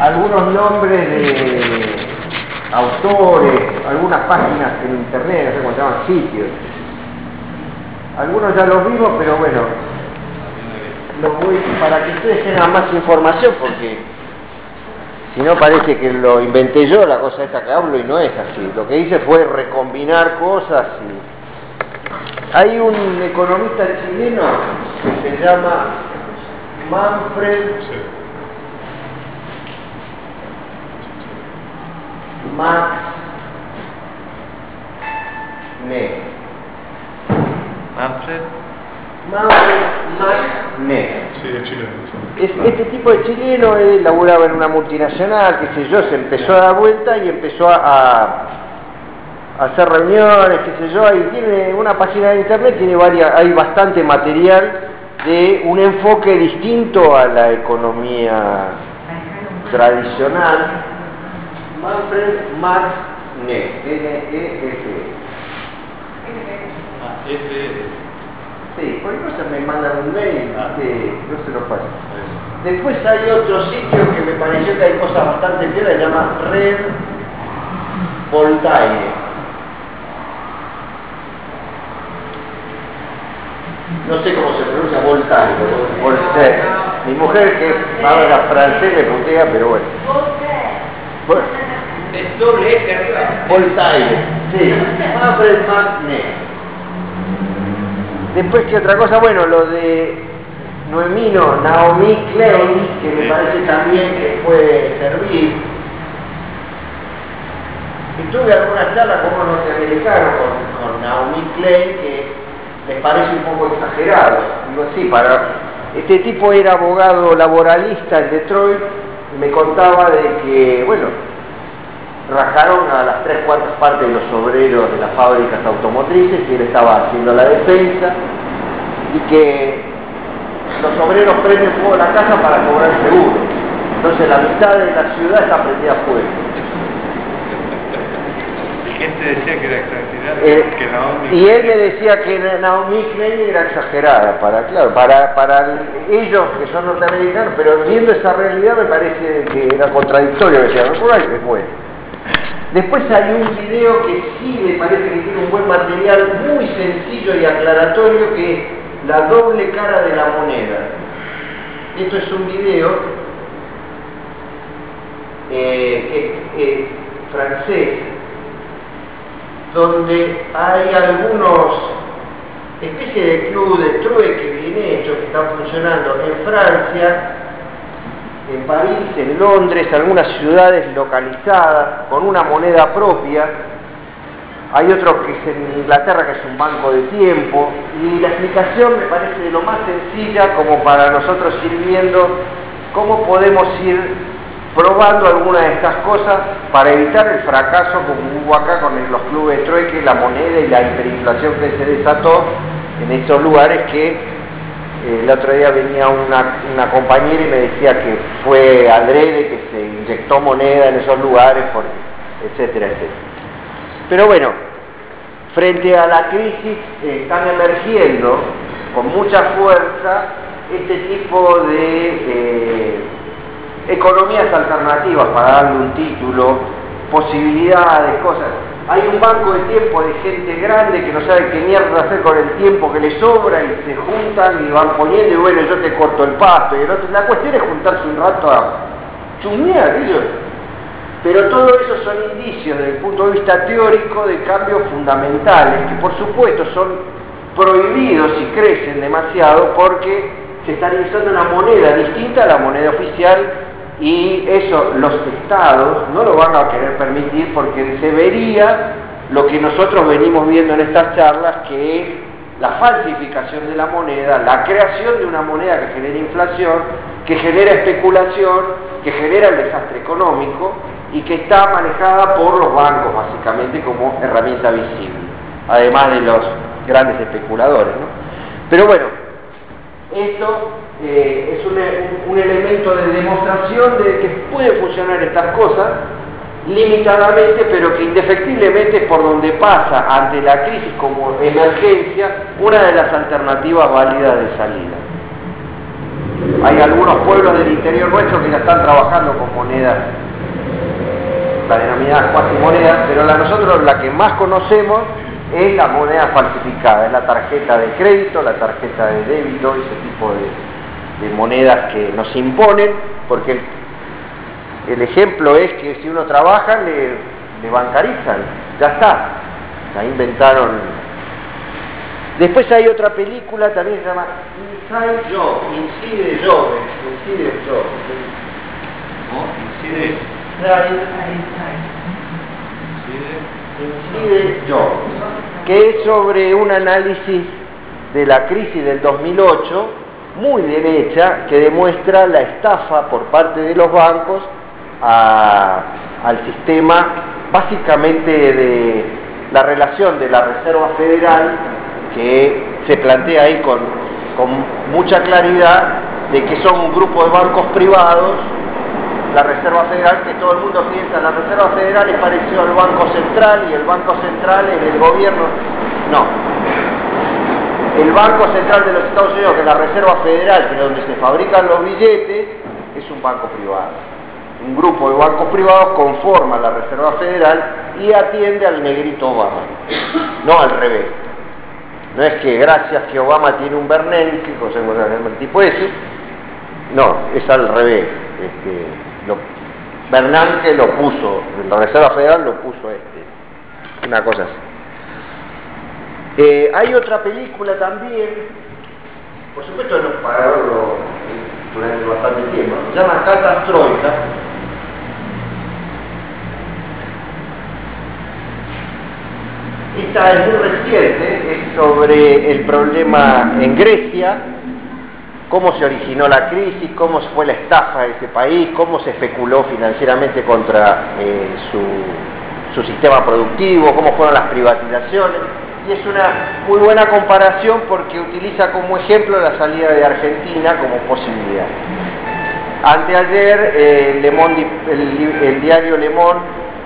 algunos nombres de autores, algunas páginas en internet, no sé cómo se llaman, sitios. Algunos ya los vimos, pero bueno, los voy para que ustedes tengan más información, porque si no parece que lo inventé yo, la cosa esta que hablo, y no es así. Lo que hice fue recombinar cosas. Hay un economista chileno que se llama Manfred Max Max. Sí, es chileno. Este tipo de chileno, él laburaba en una multinacional, qué sé yo, se empezó a dar vuelta y empezó a hacer reuniones, qué sé yo, y tiene una página de internet, hay bastante material de un enfoque distinto a la economía tradicional. Manfred Max N-E-F. Sí, por eso me mandan un mail, no se lo paso. Después hay otro sitio que me pareció que hay cosas bastante piolas, se llama Red Voltaire. No sé cómo se pronuncia Voltaire. Mi mujer, que habla francés, me putea, pero bueno. Es doble S arriba. Voltaire, sí. Manfred Max N. Después, ¿qué otra cosa? Bueno, lo de Naomi Klein, que me parece también que puede servir. Y tuve alguna charla con unos norteamericanos, con Naomi Klein, que les parece un poco exagerado. Digo, sí, este tipo era abogado laboralista en Detroit, y me contaba de que, bueno, rajaron a las 3/4 partes de los obreros de las fábricas automotrices y él estaba haciendo la defensa, y que los obreros prenden fuego a la casa para cobrar seguro. Entonces la mitad de la ciudad está prendida a fuego. Y gente decía que era exagerada. Y él me decía que Naomi Klein era exagerada, para ellos que son norteamericanos, pero viendo esa realidad me parece que era contradictorio, decía, no, es bueno. Después hay un video que sí me parece que tiene un buen material, muy sencillo y aclaratorio, que es la doble cara de la moneda. Esto es un video francés, donde hay algunos especies de club de trueque bien hechos que están funcionando en Francia, en París, en Londres, algunas ciudades localizadas con una moneda propia. Hay otro que es en Inglaterra, que es un banco de tiempo, y la explicación me parece de lo más sencilla como para nosotros ir viendo cómo podemos ir probando algunas de estas cosas para evitar el fracaso como hubo acá con los clubes de trueque, la moneda y la hiperinflación que se desató en estos lugares, que el otro día venía una compañera y me decía que fue adrede, que se inyectó moneda en esos lugares, etcétera, etcétera. Pero bueno, frente a la crisis están emergiendo con mucha fuerza este tipo de economías alternativas, para darle un título, posibilidades, cosas. Hay un banco de tiempo de gente grande que no sabe qué mierda hacer con el tiempo que le sobra y se juntan y van poniendo y bueno, yo te corto el pasto y el otro. La cuestión es juntarse un rato a chusmear ellos. Pero todo eso son indicios desde el punto de vista teórico de cambios fundamentales que por supuesto son prohibidos si crecen demasiado porque se estaría usando una moneda distinta a la moneda oficial y eso los estados no lo van a querer permitir porque se vería lo que nosotros venimos viendo en estas charlas, que es la falsificación de la moneda, la creación de una moneda que genera inflación, que genera especulación, que genera el desastre económico y que está manejada por los bancos básicamente como herramienta visible, además de los grandes especuladores, ¿no? Pero bueno, esto es un elemento de demostración de que pueden funcionar estas cosas limitadamente, pero que indefectiblemente es por donde pasa ante la crisis como emergencia una de las alternativas válidas de salida. Hay algunos pueblos del interior nuestro que ya están trabajando con monedas, las denominadas cuasimonedas, pero nosotros la que más conocemos es la moneda falsificada, es la tarjeta de crédito, la tarjeta de débito, ese tipo de monedas que nos imponen, porque el ejemplo es que si uno trabaja le bancarizan, ya está, la inventaron. Después hay otra película también que se llama Inside Job, Inside Job. ¿No? Incide. Inside Job, que es sobre un análisis de la crisis del 2008, muy bien hecha, que demuestra la estafa por parte de los bancos al sistema, básicamente de la relación de la Reserva Federal, que se plantea ahí con mucha claridad de que son un grupo de bancos privados. La Reserva Federal, que todo el mundo piensa, la Reserva Federal es parecido al Banco Central y el Banco Central es del gobierno. No. El Banco Central de los Estados Unidos, que es la Reserva Federal, que es donde se fabrican los billetes, es un banco privado. Un grupo de bancos privados conforma la Reserva Federal y atiende al negrito Obama, no al revés. No es que gracias que Obama tiene un Bernanke, cosa el tipo ese, no, es al revés. Bernanke lo puso, la Reserva Federal lo puso una cosa así. Hay otra película también, por supuesto no para verlo durante bastante tiempo, ¿no? Se llama Catastroika. Esta es muy reciente, es sobre el problema en Grecia, cómo se originó la crisis, cómo fue la estafa de ese país, cómo se especuló financieramente contra su sistema productivo, cómo fueron las privatizaciones. Y es una muy buena comparación porque utiliza como ejemplo la salida de Argentina como posibilidad. Anteayer el diario Le Monde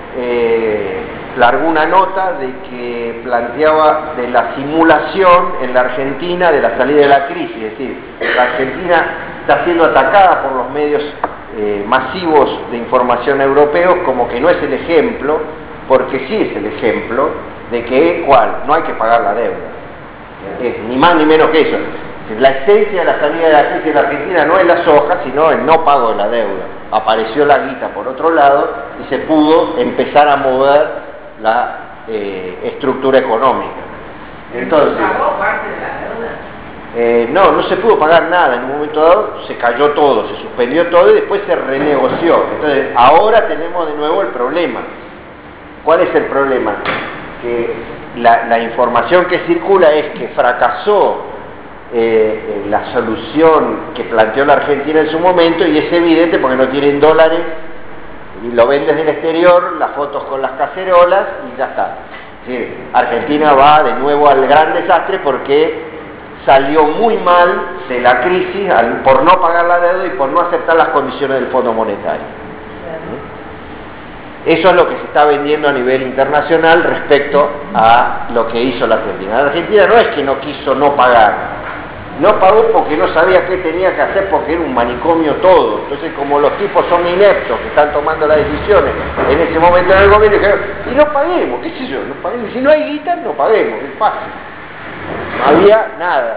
largó una nota de que planteaba de la simulación en la Argentina de la salida de la crisis, es decir, la Argentina está siendo atacada por los medios masivos de información europeos como que no es el ejemplo, porque sí es el ejemplo de que, ¿cuál? No hay que pagar la deuda, ni más ni menos que eso. La esencia de la salida de la crisis de la Argentina no es la soja, sino el no pago de la deuda. Apareció la guita por otro lado y se pudo empezar a mover la estructura económica. Entonces, ¿Pagó parte de la deuda? no se pudo pagar nada. En un momento dado se cayó todo, se suspendió todo y después se renegoció. Entonces, ahora tenemos de nuevo el problema. ¿Cuál es el problema? Que la información que circula es que fracasó la solución que planteó la Argentina en su momento, y es evidente porque no tienen dólares y lo ven desde el exterior, las fotos con las cacerolas y ya está. Es decir, Argentina va de nuevo al gran desastre porque salió muy mal de la crisis por no pagar la deuda y por no aceptar las condiciones del Fondo Monetario. Eso es lo que se está vendiendo a nivel internacional respecto a lo que hizo la Argentina. La Argentina no es que no quiso no pagar, no pagó porque no sabía qué tenía que hacer, porque era un manicomio todo. Entonces, como los tipos son ineptos que están tomando las decisiones en ese momento en el gobierno, dijeron, y no paguemos, qué sé yo, no paguemos. Si no hay guita, no paguemos, es fácil. No había nada.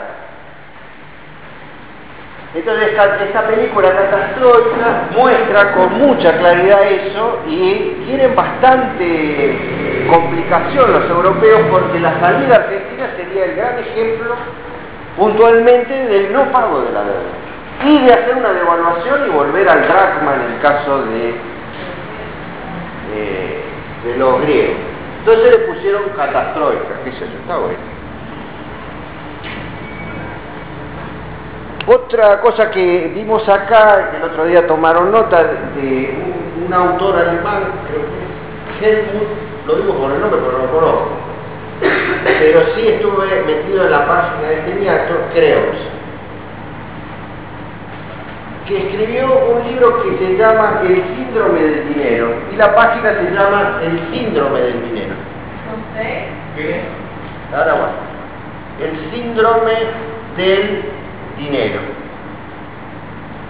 Entonces esta película Catastroika muestra con mucha claridad eso, y tienen bastante complicación los europeos porque la salida argentina sería el gran ejemplo puntualmente del no pago de la deuda y de hacer una devaluación y volver al dracma en el caso de los griegos. Entonces le pusieron Catastroika, que eso está bueno. Otra cosa que vimos acá, que el otro día tomaron nota de un autor alemán, creo que es Helmut, lo digo por el nombre pero no lo conozco, pero sí estuve metido en la página de este niato, Creos, que escribió un libro que se llama El síndrome del dinero, y la página se llama El síndrome del dinero. ¿Con C? ¿Qué? Ahora bueno, El síndrome del dinero.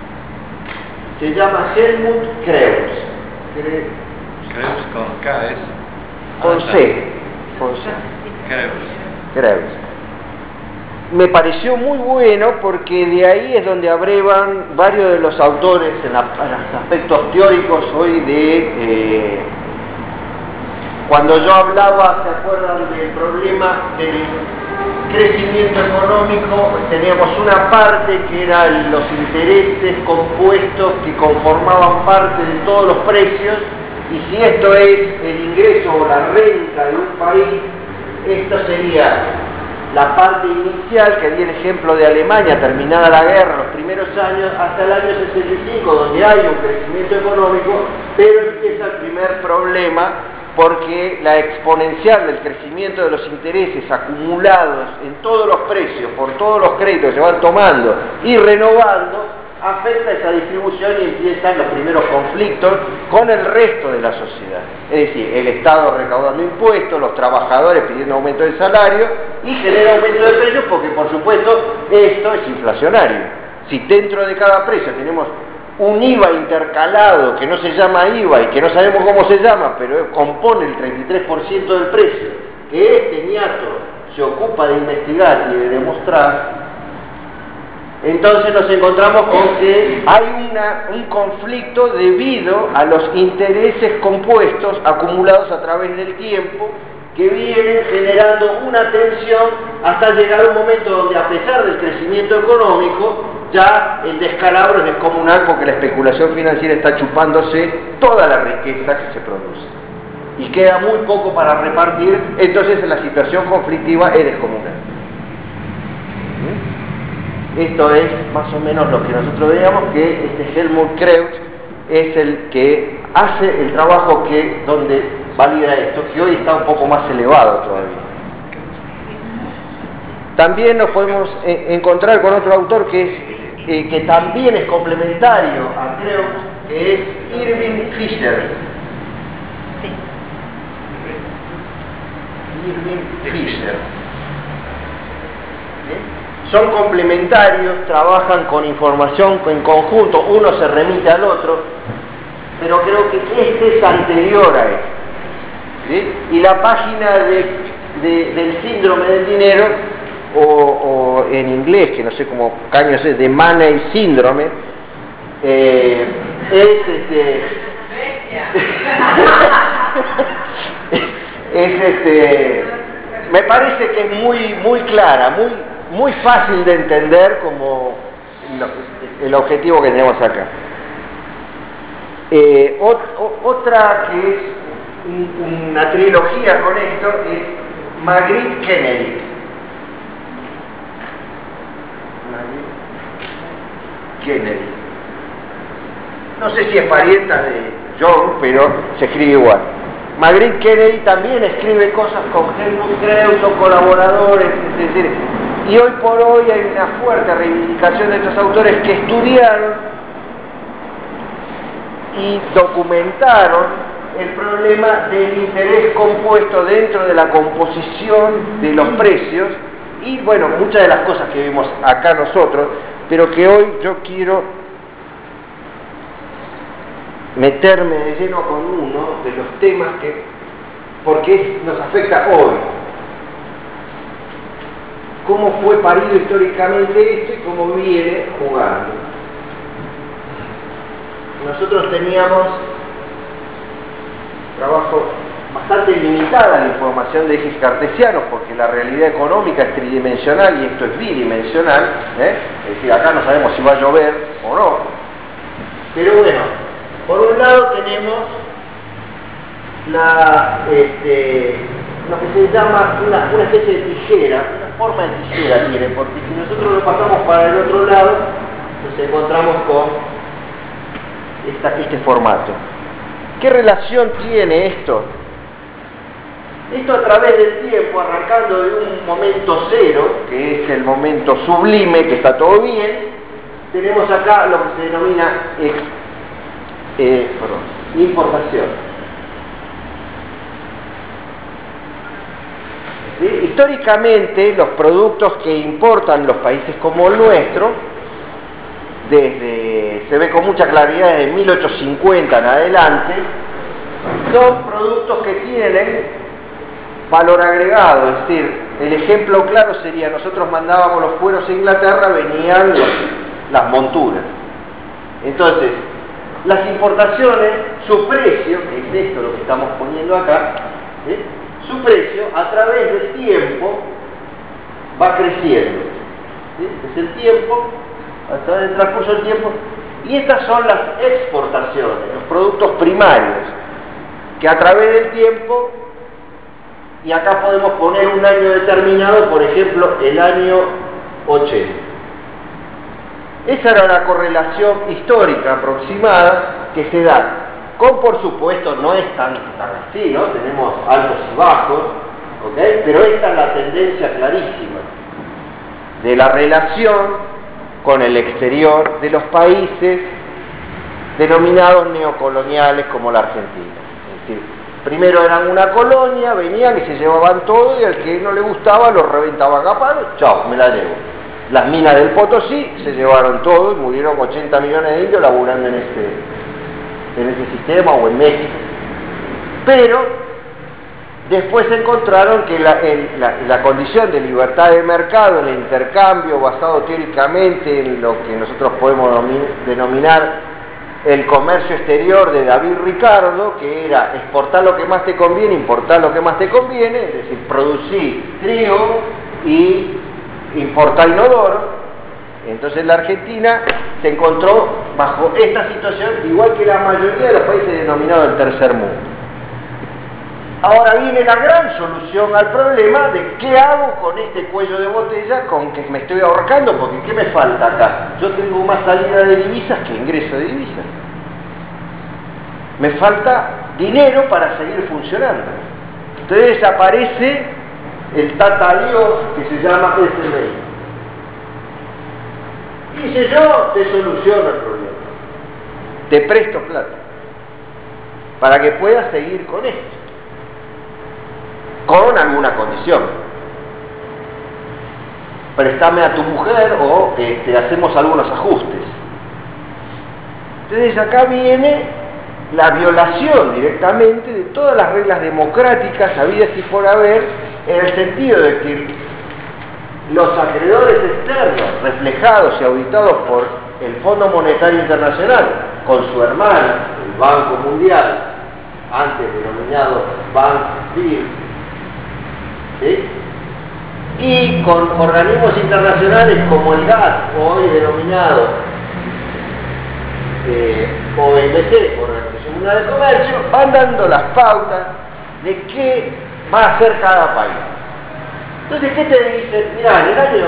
se llama Helmut Kreuss. Kreuss con K es. Con C. Con C. Kreuss. Me pareció muy bueno porque de ahí es donde abrevan varios de los autores en los aspectos teóricos hoy de... cuando yo hablaba, ¿se acuerdan del problema del crecimiento económico? Teníamos una parte que eran los intereses compuestos que conformaban parte de todos los precios, y si esto es el ingreso o la renta de un país, esto sería la parte inicial, que di el ejemplo de Alemania, terminada la guerra, los primeros años, hasta el año 65, donde hay un crecimiento económico, pero empieza el primer problema, porque la exponencial del crecimiento de los intereses acumulados en todos los precios, por todos los créditos que se van tomando y renovando, afecta esa distribución y empiezan los primeros conflictos con el resto de la sociedad. Es decir, el Estado recaudando impuestos, los trabajadores pidiendo aumento de salario y genera aumento de precios porque, por supuesto, esto es inflacionario. Si dentro de cada precio tenemos un IVA intercalado que no se llama IVA y que no sabemos cómo se llama, pero compone el 33% del precio, que este ñato se ocupa de investigar y de demostrar, entonces nos encontramos con que hay un conflicto debido a los intereses compuestos acumulados a través del tiempo que vienen generando una tensión hasta llegar a un momento donde, a pesar del crecimiento económico, ya el descalabro es descomunal porque la especulación financiera está chupándose toda la riqueza que se produce y queda muy poco para repartir, entonces la situación conflictiva es descomunal. Esto es más o menos lo que nosotros veíamos, que este Helmut Kreuss es el que hace el trabajo donde valida esto, que hoy está un poco más elevado todavía. También nos podemos encontrar con otro autor que también es complementario a Kreuss, que es Irving Fisher. Irving Fisher. Son complementarios, trabajan con información en conjunto, uno se remite al otro, pero creo que este es anterior a este. ¿Sí? Y la página del síndrome del dinero, o en inglés, que no sé cómo caño es, de Money Syndrome, me parece que es muy clara, muy fácil de entender como el objetivo que tenemos acá. Otra que es una trilogía con esto es Magritte Kennedy. No sé si es parienta de John, pero se escribe igual. Magritte Kennedy también escribe cosas con Helmut Kreuss, son colaboradores, es decir, y hoy por hoy hay una fuerte reivindicación de estos autores que estudiaron y documentaron el problema del interés compuesto dentro de la composición de los precios y, bueno, muchas de las cosas que vimos acá nosotros, pero que hoy yo quiero meterme de lleno con uno de los temas porque nos afecta hoy. Cómo fue parido históricamente esto y cómo viene jugando. Nosotros teníamos trabajo bastante limitada la información de ejes cartesianos porque la realidad económica es tridimensional y esto es bidimensional, es decir, acá no sabemos si va a llover o no, pero bueno, por un lado tenemos lo que se llama una especie de tijera, una forma de tijera tiene, porque si nosotros lo pasamos para el otro lado nos encontramos con este formato. ¿Qué relación tiene esto? Esto a través del tiempo, arrancando de un momento cero, que es el momento sublime, que está todo bien, tenemos acá lo que se denomina importación. ¿Sí? Históricamente, los productos que importan los países como el nuestro, desde se ve con mucha claridad desde 1850 en adelante, son productos que tienen valor agregado. Es decir, el ejemplo claro sería, nosotros mandábamos los cueros a Inglaterra, venían las monturas. Entonces, las importaciones, su precio, que es esto lo que estamos poniendo acá, su precio a través del tiempo va creciendo. Es el tiempo, a través del transcurso del tiempo. Y estas son las exportaciones, los productos primarios, que a través del tiempo, y acá podemos poner un año determinado, por ejemplo, el año 80. Esa era la correlación histórica aproximada que se da, con, por supuesto, no es tan así, ¿no? Tenemos altos y bajos, ¿okay? Pero esta es la tendencia clarísima de la relación con el exterior de los países denominados neocoloniales como la Argentina. Es decir, primero eran una colonia, venían y se llevaban todo, y al que no le gustaba lo reventaban a palos, chao, me la llevo. Las minas del Potosí se llevaron todo y murieron 80 millones de indios laburando en ese sistema, o en México. Pero después encontraron que la condición de libertad de mercado, el intercambio basado teóricamente en lo que nosotros podemos denominar el comercio exterior de David Ricardo, que era exportar lo que más te conviene, importar lo que más te conviene, es decir, producir trigo y importar inodoro. Entonces la Argentina se encontró bajo esta situación, igual que la mayoría de los países denominados del tercer mundo. Ahora viene la gran solución al problema de qué hago con este cuello de botella con que me estoy ahorcando, porque ¿qué me falta acá? Yo tengo más salida de divisas que ingreso de divisas. Me falta dinero para seguir funcionando. Entonces aparece el tata Dios que se llama FMI. Y dice, yo te soluciono el problema. Te presto plata para que puedas seguir con esto, con alguna condición. Préstame a tu mujer o hacemos algunos ajustes. Entonces acá viene la violación directamente de todas las reglas democráticas habidas y por haber, en el sentido de que los acreedores externos, reflejados y auditados por el Fondo Monetario Internacional, con su hermana, el Banco Mundial, antes denominado Bank Bill, ¿sí? Y con organismos internacionales como el GATT, hoy denominado OMC, Organización Mundial de Comercio, van dando las pautas de qué va a hacer cada país. Entonces, ¿qué te dicen? Mirá, en el año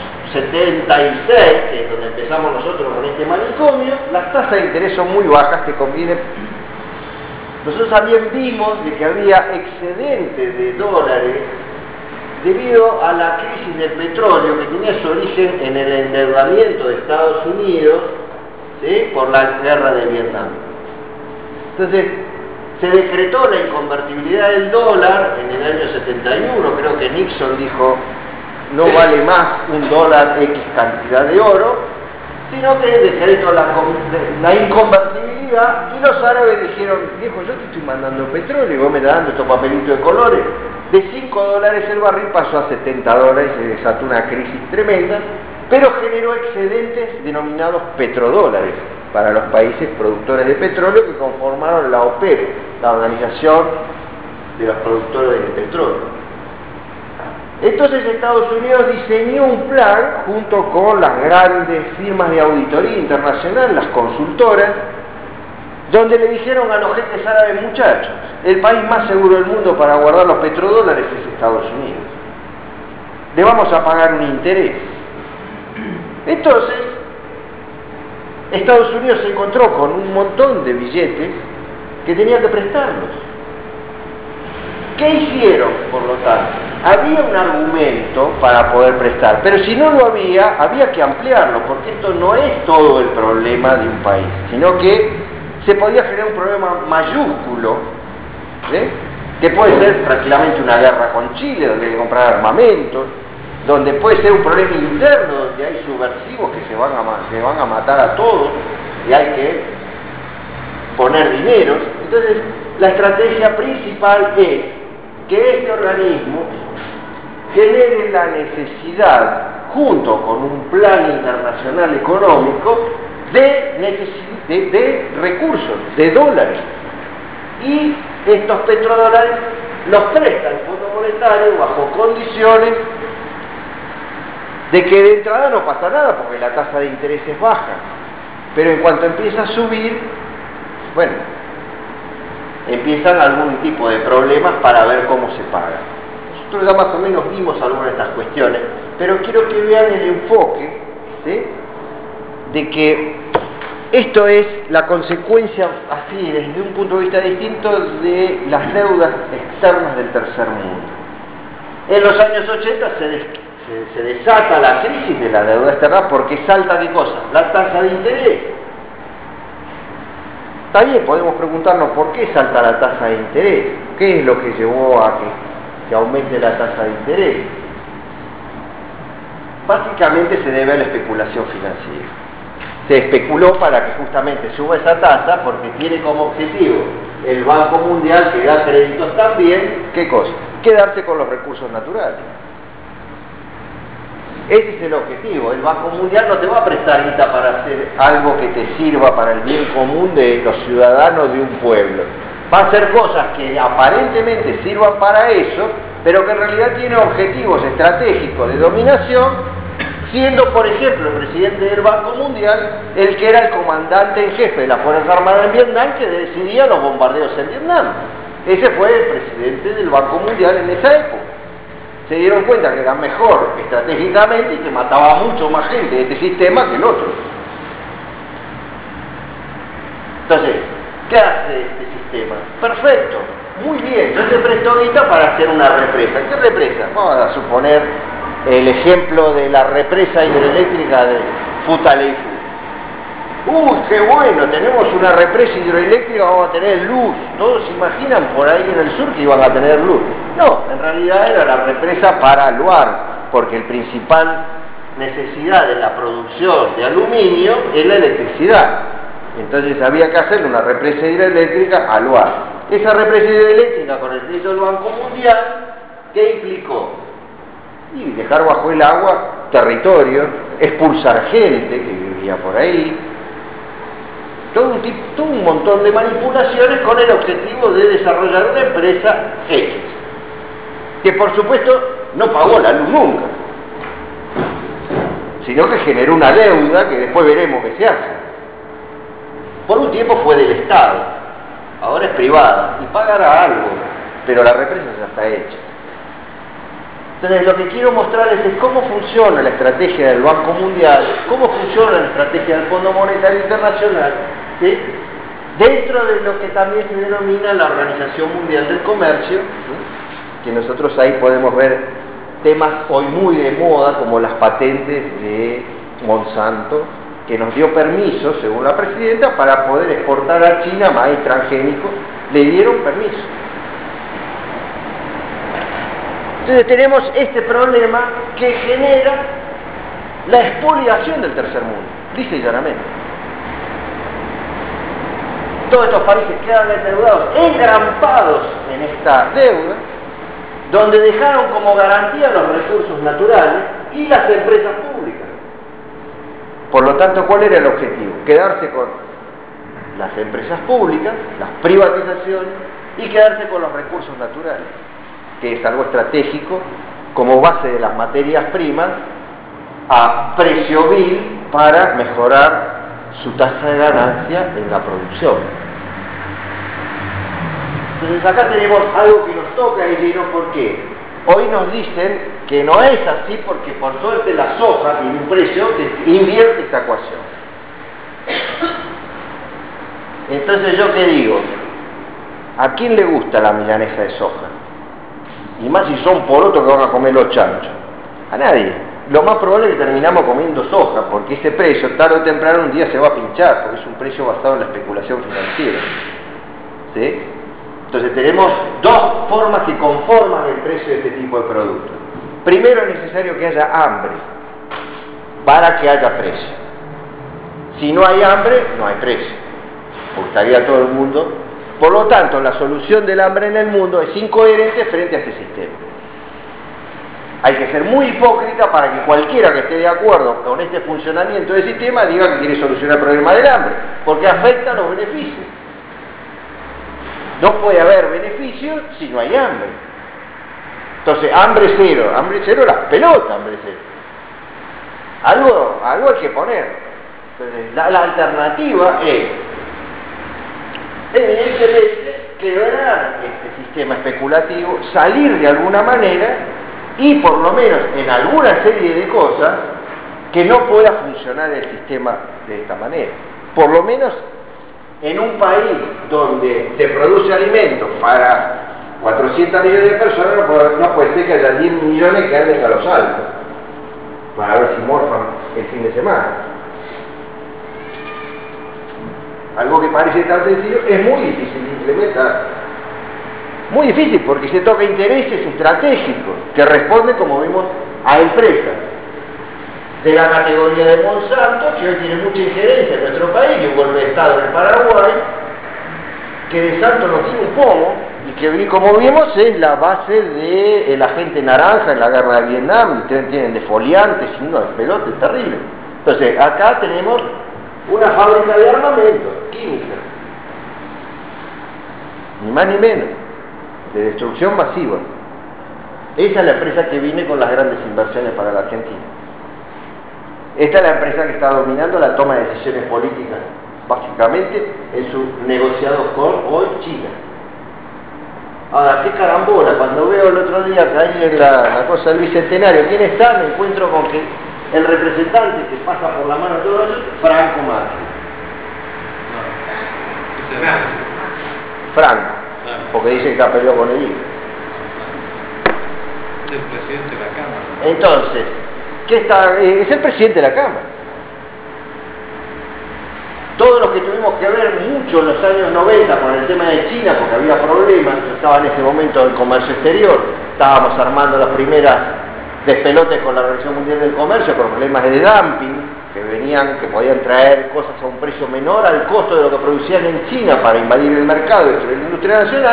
76, que es donde empezamos nosotros con este manicomio, las tasas de interés son muy bajas, te conviene. Nosotros también vimos de que había excedente de dólares debido a la crisis del petróleo que tenía su origen en el endeudamiento de Estados Unidos, ¿sí?, por la guerra de Vietnam. Entonces, se decretó la inconvertibilidad del dólar en el año 71, creo que Nixon dijo, no vale más un dólar X cantidad de oro, sino que decretó la inconvertibilidad, y los árabes dijeron, viejo, yo te estoy mandando petróleo y vos me estás dando estos papelitos de colores. De 5 dólares el barril pasó a 70 dólares, se desató una crisis tremenda, pero generó excedentes denominados petrodólares para los países productores de petróleo que conformaron la OPEP, la Organización de los Productores de Petróleo. Entonces Estados Unidos diseñó un plan junto con las grandes firmas de auditoría internacional, las consultoras, donde le dijeron a los jeques árabes, muchachos, el país más seguro del mundo para guardar los petrodólares es Estados Unidos. Le vamos a pagar un interés. Entonces, Estados Unidos se encontró con un montón de billetes que tenía que prestarlos. ¿Qué hicieron, por lo tanto? Había un argumento para poder prestar, pero si no lo había que ampliarlo, porque esto no es todo el problema de un país, sino que se podía generar un problema mayúsculo, ¿sí?, que puede ser tranquilamente una guerra con Chile, donde hay que comprar armamento, donde puede ser un problema interno, donde hay subversivos que se van a matar a todos, y hay que poner dineros. Entonces, la estrategia principal es que este organismo genere la necesidad, junto con un plan internacional económico, de recursos, de dólares. Y estos petrodólares los presta el Fondo Monetario bajo condiciones de que de entrada no pasa nada porque la tasa de interés es baja, pero en cuanto empieza a subir, bueno, empiezan algún tipo de problemas para ver cómo se paga. Nosotros ya más o menos vimos algunas de estas cuestiones, pero quiero que vean el enfoque, ¿sí?, de que esto es la consecuencia, así, desde un punto de vista distinto, de las deudas externas del tercer mundo. En los años 80 se desata la crisis de la deuda externa porque salta, ¿qué cosa? La tasa de interés. Está bien, podemos preguntarnos por qué salta la tasa de interés. ¿Qué es lo que llevó a que aumente la tasa de interés? Básicamente se debe a la especulación financiera. Se especuló para que justamente suba esa tasa porque tiene como objetivo el Banco Mundial, que da créditos también, ¿qué cosa? Quedarse con los recursos naturales. Ese es el objetivo. El Banco Mundial no te va a prestar guita para hacer algo que te sirva para el bien común de los ciudadanos de un pueblo. Va a hacer cosas que aparentemente sirvan para eso, pero que en realidad tienen objetivos estratégicos de dominación, siendo, por ejemplo, el presidente del Banco Mundial el que era el comandante en jefe de las Fuerzas Armadas en Vietnam, que decidía los bombardeos en Vietnam. Ese fue el presidente del Banco Mundial en esa época. Se dieron cuenta que era mejor estratégicamente y que mataba mucho más gente de este sistema que el otro. Entonces, ¿qué hace este sistema? Perfecto, muy bien, yo te presto guita para hacer una represa. ¿Qué represa? Vamos a suponer el ejemplo de la represa hidroeléctrica de Futaleufú. ¡Uy, qué bueno! Tenemos una represa hidroeléctrica, vamos a tener luz. Todos se imaginan por ahí en el sur que iban a tener luz. No, en realidad era la represa para Luar, porque el principal necesidad de la producción de aluminio es la electricidad. Entonces había que hacerle una represa hidroeléctrica a Luar. Esa represa hidroeléctrica, con el crédito del Banco Mundial, ¿qué implicó? Y dejar bajo el agua territorio, expulsar gente que vivía por ahí, todo un montón de manipulaciones con el objetivo de desarrollar una empresa X, que por supuesto no pagó la luz nunca, sino que generó una deuda que después veremos qué se hace. Por un tiempo fue del Estado, ahora es privada y pagará algo, pero la represa ya está hecha. Entonces, lo que quiero mostrarles es cómo funciona la estrategia del Banco Mundial, cómo funciona la estrategia del Fondo Monetario Internacional, ¿sí?, dentro de lo que también se denomina la Organización Mundial del Comercio, ¿sí?, que nosotros ahí podemos ver temas hoy muy de moda, como las patentes de Monsanto, que nos dio permiso, según la presidenta, para poder exportar a China maíz transgénico. Le dieron permiso. Entonces tenemos este problema que genera la expoliación del tercer mundo, lisa y llanamente. Todos estos países quedan endeudados, engrampados en esta deuda, donde dejaron como garantía los recursos naturales y las empresas públicas. Por lo tanto, ¿cuál era el objetivo? Quedarse con las empresas públicas, las privatizaciones, y quedarse con los recursos naturales, que es algo estratégico como base de las materias primas a precio vil para mejorar su tasa de ganancia en la producción. Entonces acá tenemos algo que nos toca de lleno. ¿Por qué? Hoy nos dicen que no es así porque por suerte la soja tiene un precio que invierte esta ecuación. Entonces, ¿yo qué digo? ¿A quién le gusta la milanesa de soja? Y más si son porotos que van a comer los chanchos. A nadie. Lo más probable es que terminamos comiendo soja, porque ese precio tarde o temprano un día se va a pinchar, porque es un precio basado en la especulación financiera. ¿Sí? Entonces tenemos dos formas que conforman el precio de este tipo de productos. Primero, es necesario que haya hambre para que haya precio. Si no hay hambre, no hay precio, porque estaría todo el mundo. Por lo tanto, la solución del hambre en el mundo es incoherente frente a este sistema. Hay que ser muy hipócrita para que cualquiera que esté de acuerdo con este funcionamiento del sistema diga que quiere solucionar el problema del hambre, porque afecta a los beneficios. No puede haber beneficios si no hay hambre. Entonces, hambre cero, las pelotas, hambre cero. Algo hay que poner. Entonces, la alternativa es, evidentemente, quebrar este sistema especulativo, salir de alguna manera y por lo menos en alguna serie de cosas que no pueda funcionar el sistema de esta manera. Por lo menos en un país donde se produce alimentos para 400 millones de personas, no puede ser que haya 10 millones que anden a los altos para ver si morfan el fin de semana. Algo que parece tan sencillo es muy difícil de implementar. Muy difícil porque se toca intereses estratégicos que responden, como vimos, a empresas de la categoría de Monsanto, que hoy tiene mucha injerencia en nuestro país, y un golpe de Estado en el Paraguay, que de santo no tiene un pomo, y que, como vimos, es la base del agente naranja en la guerra de Vietnam, y tienen defoliantes y unos pelotes terribles. Entonces, acá tenemos una fábrica de armamento química, ni más ni menos, de destrucción masiva. Esa es la empresa que viene con las grandes inversiones para la Argentina. Esta es la empresa que está dominando la toma de decisiones políticas, básicamente en sus negociados con hoy China. Ahora, qué carambola, cuando veo el otro día que hay en la cosa del Bicentenario, ¿quién está? Me encuentro con que el representante que pasa por la mano de todo eso, Franco Macri. Franco, porque dice que está peleado con el hijo. Es el presidente de la Cámara. Entonces, es el presidente de la Cámara. Todos los que tuvimos que ver mucho en los años 90 con el tema de China, porque había problemas, yo estaba en ese momento en comercio exterior, estábamos armando las primeras despelotes con la Organización Mundial del Comercio, con problemas de dumping, que podían traer cosas a un precio menor al costo de lo que producían en China para invadir el mercado y destruir la industria nacional.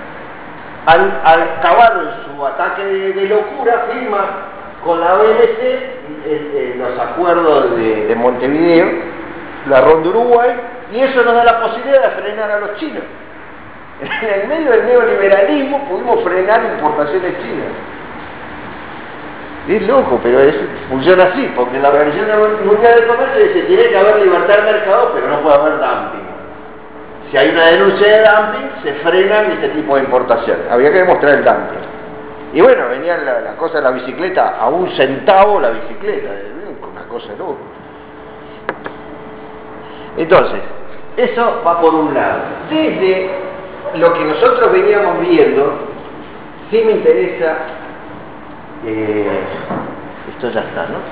Al Caballo, en su ataque de locura, firma con la OMC los acuerdos de Montevideo, la Ronda Uruguay, y eso nos da la posibilidad de frenar a los chinos. En el medio del neoliberalismo pudimos frenar importaciones chinas. Es loco, pero funciona así, porque la Organización Mundial del Comercio dice que tiene que haber libertad de mercado, pero no puede haber dumping. Si hay una denuncia de dumping, se frenan ese tipo de importaciones. Había que demostrar el dumping. Y bueno, venía la cosa de la bicicleta, a un centavo la bicicleta, una cosa loca. Entonces, eso va por un lado. Desde lo que nosotros veníamos viendo, sí me interesa, esto ya está, ¿no?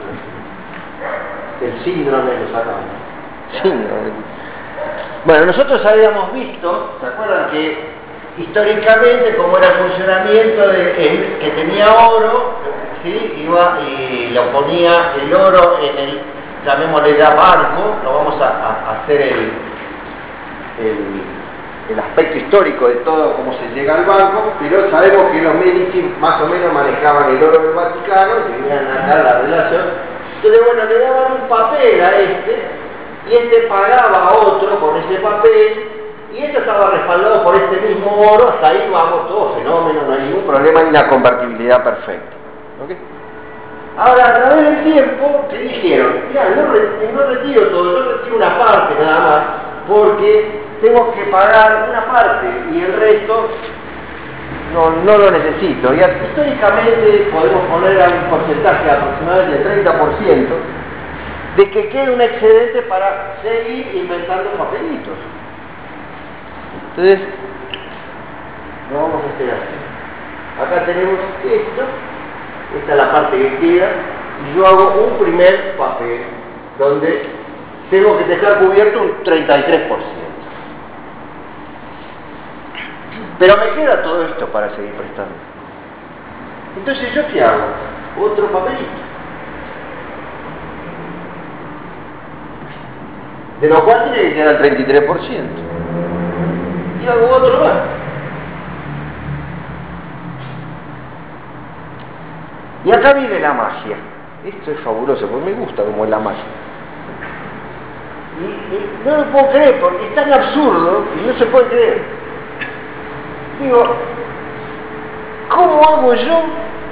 El síndrome de los acabados. Bueno, nosotros habíamos visto, ¿se acuerdan que históricamente como era el funcionamiento que tenía oro, ¿sí? Iba y lo ponía el oro en el, llamémosle ya barco, no vamos a hacer el aspecto histórico de todo cómo se llega al barco, pero sabemos que los Medici más o menos manejaban el oro del Vaticano y tenían acá la relación. Entonces, bueno, le daban un papel a y pagaba a otro con ese papel, y esto estaba respaldado por este mismo oro. Hasta ahí vamos, todo fenómeno, no hay ningún problema, hay una convertibilidad perfecta. ¿Okay? Ahora, a través del tiempo, ¿qué dijeron? Mira, no retiro todo, yo retiro una parte nada más, porque tengo que pagar una parte y el resto no lo necesito. Y históricamente podemos poner a un porcentaje aproximadamente del 30% de que quede un excedente para seguir inventando papelitos. Entonces, lo vamos a hacer así. Acá tenemos esto, esta es la parte que queda, y yo hago un primer papel donde tengo que dejar cubierto un 33%. Pero me queda todo esto para seguir prestando. Entonces, ¿yo qué hago? Otro papelito. de lo cual tiene que quedar el 33%. Y hago otro más. Y acá viene la magia. Esto es fabuloso, porque me gusta cómo es la magia. Y no lo puedo creer, porque es tan absurdo y no se puede creer. Digo, ¿cómo hago yo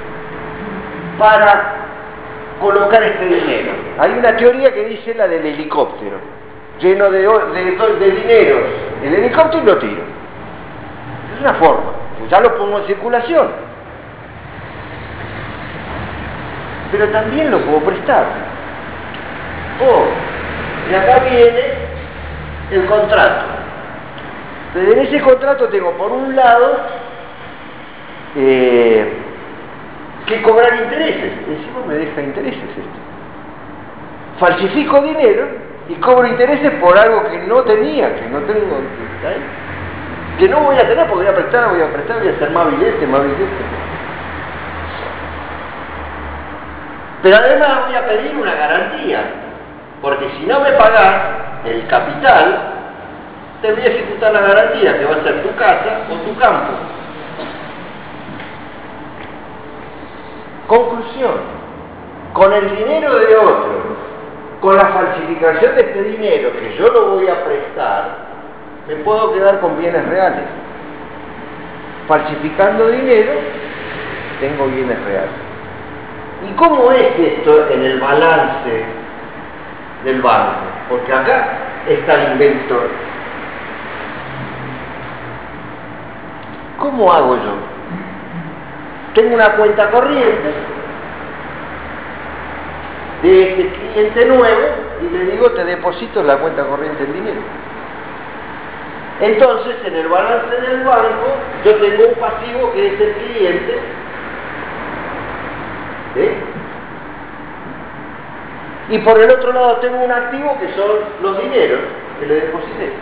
para colocar este dinero? Hay una teoría que dice la del helicóptero, lleno de dineros. El helicóptero lo tiro. Es una forma, pues ya lo pongo en circulación. Pero también lo puedo prestar. Y acá viene el contrato. Entonces, en ese contrato tengo, por un lado, que cobrar intereses. Encima me deja intereses esto. Falsifico dinero y cobro intereses por algo que no tenía, que no tengo, que no voy a tener, porque voy a prestar, voy a hacer más billetes. Pero además voy a pedir una garantía, porque si no me pagás el capital, te voy a ejecutar la garantía, que va a ser tu casa o tu campo. Conclusión: con el dinero de otro, con la falsificación de este dinero que yo lo voy a prestar, me puedo quedar con bienes reales. Falsificando dinero, tengo bienes reales. ¿Y cómo es esto en el balance del banco? Porque acá está el inventor. ¿Cómo hago yo? Tengo una cuenta corriente de este cliente nuevo y le digo, te deposito en la cuenta corriente el dinero. Entonces, en el balance del banco, yo tengo un pasivo que es el cliente. ¿Sí? Y por el otro lado tengo un activo que son los dineros que le deposité.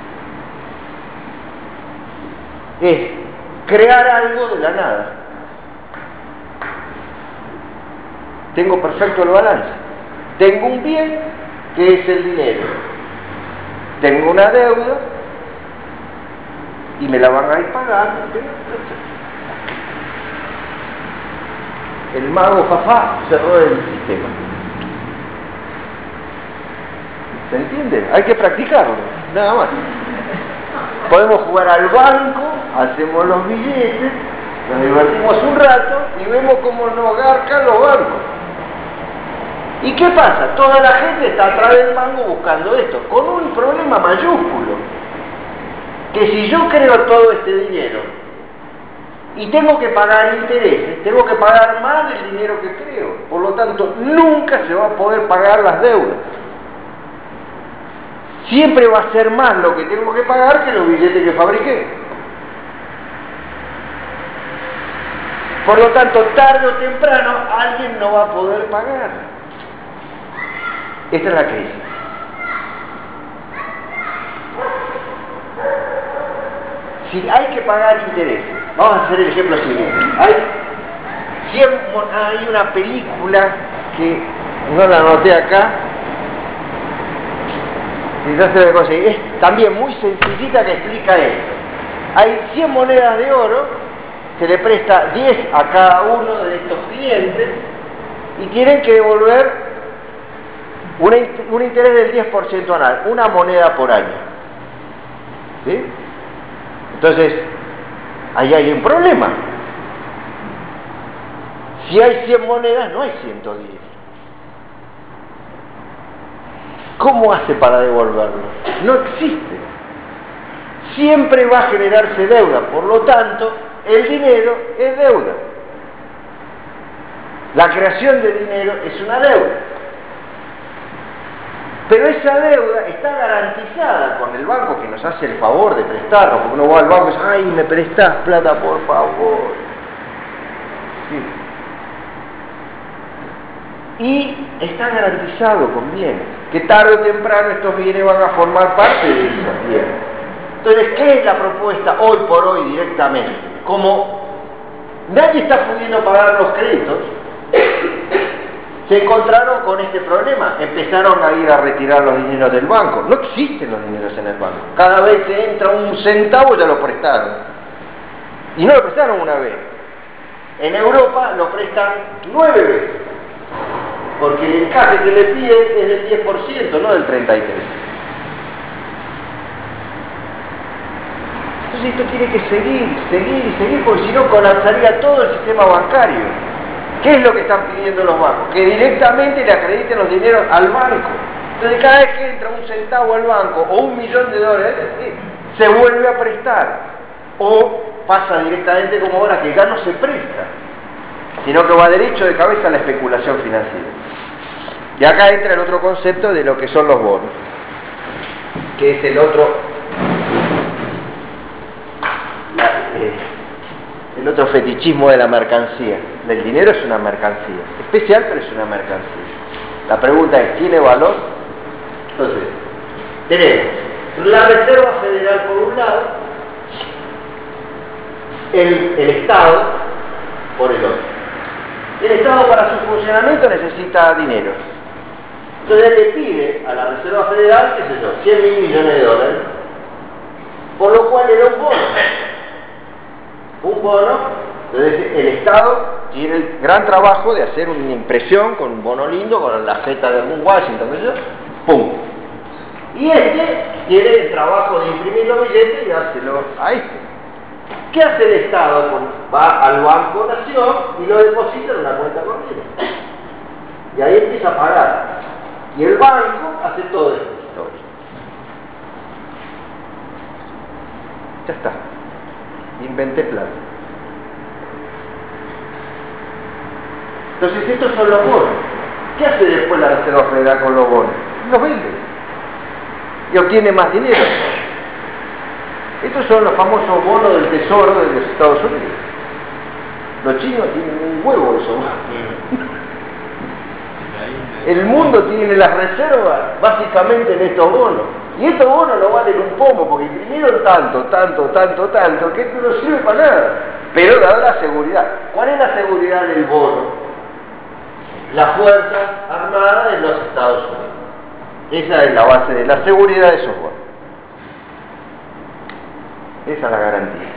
Es crear algo de la nada. Tengo perfecto el balance. Tengo un bien que es el dinero. Tengo una deuda y me la van a ir pagando. El mago Fafá cerró el sistema. ¿Se entiende? Hay que practicarlo, nada más. Podemos jugar al banco, hacemos los billetes, nos divertimos un rato y vemos cómo nos garcan los bancos. ¿Y qué pasa? Toda la gente está atrás del mango buscando esto, con un problema mayúsculo. Que si yo creo todo este dinero y tengo que pagar intereses, tengo que pagar más del dinero que creo. Por lo tanto, nunca se va a poder pagar las deudas. Siempre va a ser más lo que tengo que pagar que los billetes que fabriqué. Por lo tanto, tarde o temprano, alguien no va a poder pagar. Esta es la crisis. Si hay que pagar intereses, vamos a hacer el ejemplo siguiente. Hay una película que no la anoté acá, quizás se debe conseguir. Es también muy sencillita que explica esto. Hay 100 monedas de oro, se le presta 10 a cada uno de estos clientes y tienen que devolver un interés del 10% anual, una moneda por año. ¿Sí? Entonces, ahí hay un problema. Si hay 100 monedas, no hay 110. ¿Cómo hace para devolverlo? No existe. Siempre va a generarse deuda, por lo tanto, el dinero es deuda. La creación de dinero es una deuda. Pero esa deuda está garantizada con el banco que nos hace el favor de prestarnos, porque uno va al banco y dice, ay, me prestás plata, por favor. Sí. Y está garantizado con bienes, que tarde o temprano estos bienes van a formar parte de esos bienes. Entonces, ¿qué es la propuesta hoy por hoy directamente? Como nadie está pudiendo pagar los créditos, se encontraron con este problema. Empezaron a ir a retirar los dineros del banco. No existen los dineros en el banco. Cada vez que entra un centavo ya lo prestaron. Y no lo prestaron una vez. En Europa lo prestan 9 veces. Porque el encaje que le piden es del 10%, no del 33%. Entonces esto tiene que seguir, porque si no colapsaría todo el sistema bancario. ¿Qué es lo que están pidiendo los bancos? Que directamente le acrediten los dineros al banco. Entonces cada vez que entra un centavo al banco o $1.000.000, se vuelve a prestar. O pasa directamente como ahora, que ya no se presta, sino que va derecho de cabeza a la especulación financiera. Y acá entra el otro concepto de lo que son los bonos, que es el otro fetichismo de la mercancía. El dinero es una mercancía, especial, pero es una mercancía. La pregunta es, ¿tiene valor? Entonces, tenemos la Reserva Federal por un lado, el Estado por el otro. El Estado para su funcionamiento necesita dinero. Entonces le pide a la Reserva Federal, qué sé yo, $100.000 millones, por lo cual le da un bono. Un bono. Entonces el Estado tiene el gran trabajo de hacer una impresión con un bono lindo, con la jeta de algún Washington, ¿no? ¡Pum! Y este tiene el trabajo de imprimir los billetes y dárselo a este. ¿Qué hace el Estado? Va al Banco Nación y lo deposita en una cuenta corriente. Y ahí empieza a pagar. Y el banco hace todo esto. Ya está. Inventé plata. Entonces estos son los bonos. ¿Qué hace después la Reserva Federal con los bonos? Los vende. Y obtiene más dinero. Estos son los famosos bonos del Tesoro de los Estados Unidos. Los chinos tienen un huevo de esos bonos. El mundo tiene las reservas básicamente en estos bonos. Y estos bonos no valen un pomo porque imprimieron tanto, que esto no sirve para nada. Pero da la seguridad. ¿Cuál es la seguridad del bono? Las Fuerzas Armadas de los Estados Unidos. Esa es la base de la seguridad de esos bonos. Esa es la garantía.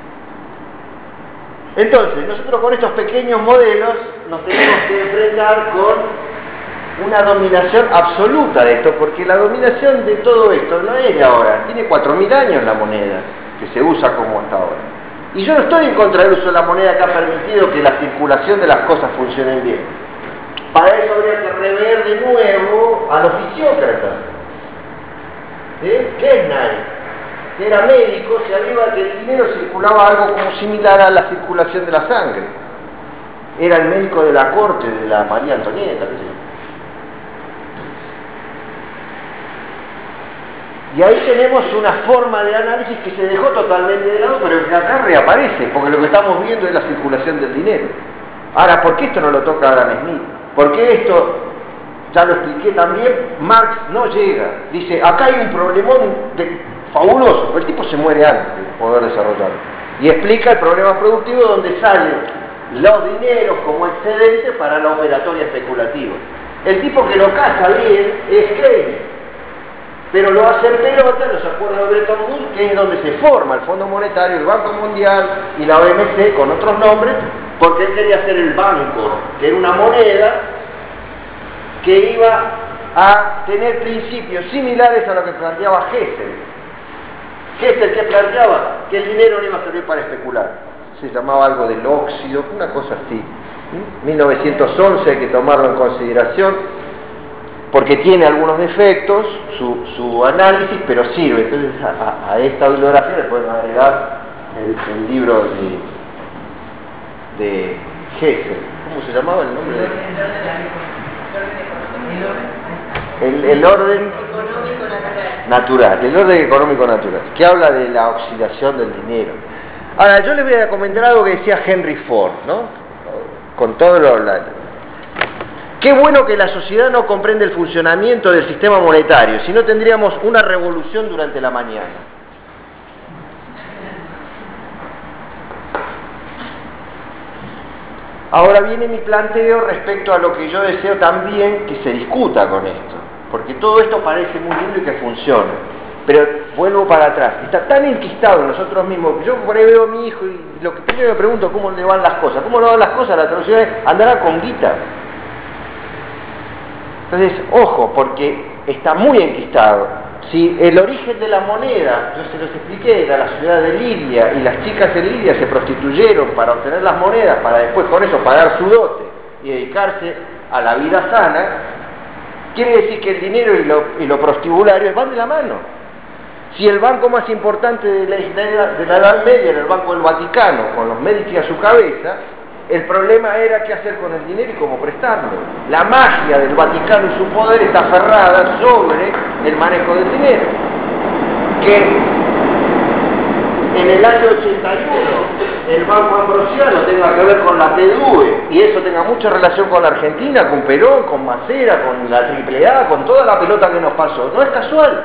Entonces, nosotros con estos pequeños modelos nos tenemos que enfrentar con una dominación absoluta de esto, porque la dominación de todo esto no es de ahora, tiene 4.000 años la moneda, que se usa como hasta ahora. Y yo no estoy en contra del uso de la moneda que ha permitido que la circulación de las cosas funcione bien. Para eso habría que rever de nuevo a los fisiócratas. ¿Sí? ¿Qué es Knight? Que era médico, se arriba que el dinero circulaba algo como similar a la circulación de la sangre. Era el médico de la corte de la María Antonieta, qué sé yo. Y ahí tenemos una forma de análisis que se dejó totalmente de lado, pero que acá reaparece, porque lo que estamos viendo es la circulación del dinero. Ahora, ¿por qué esto no lo toca Adam Smith? ¿Por qué esto, ya lo expliqué también, Marx no llega? Dice, acá hay un problemón fabuloso, pero el tipo se muere antes de poder desarrollarlo. Y explica el problema productivo donde salen los dineros como excedente para la operatoria especulativa. El tipo que lo caza bien es Keynes, pero lo hace en pelota en los acuerdos de Bretton Woods, que es donde se forma el Fondo Monetario, el Banco Mundial y la OMC con otros nombres, porque él quería hacer el Bancor, que era una moneda que iba a tener principios similares a lo que planteaba Hessel. Hessel, ¿qué planteaba? Que el dinero no iba a servir para especular. Se llamaba algo del óxido, una cosa así. 1911 hay que tomarlo en consideración, porque tiene algunos defectos, su análisis, pero sirve. Entonces a esta bibliografía le pueden agregar el libro de Hessel. ¿Cómo se llamaba el nombre de el orden natural, el orden económico natural, que habla de la oxidación del dinero. Ahora, yo les voy a comentar algo que decía Henry Ford, ¿no? Con todo qué bueno que la sociedad no comprende el funcionamiento del sistema monetario, si no tendríamos una revolución durante la mañana. Ahora viene mi planteo respecto a lo que yo deseo también que se discuta con esto, porque todo esto parece muy lindo y que funciona, pero vuelvo para atrás, está tan enquistado en nosotros mismos. Yo por ahí veo a mi hijo y lo que primero me pregunto cómo le van las cosas. ¿Cómo le van las cosas? La traducción es andará con guita. Entonces, ojo, porque está muy enquistado. Si el origen de la moneda, yo se los expliqué, era la ciudad de Lidia, y las chicas en Lidia se prostituyeron para obtener las monedas, para después con eso pagar su dote y dedicarse a la vida sana, quiere decir que el dinero y lo prostibulario van de la mano. Si el banco más importante de la Edad Media era el Banco del Vaticano, con los Medici a su cabeza, el problema era qué hacer con el dinero y cómo prestarlo. La magia del Vaticano y su poder está aferrada sobre el manejo del dinero. Que en el año 81 el Banco Ambrosiano tenga que ver con la PDUE y eso tenga mucha relación con la Argentina, con Perón, con Macera, con la AAA, con toda la pelota que nos pasó. No es casual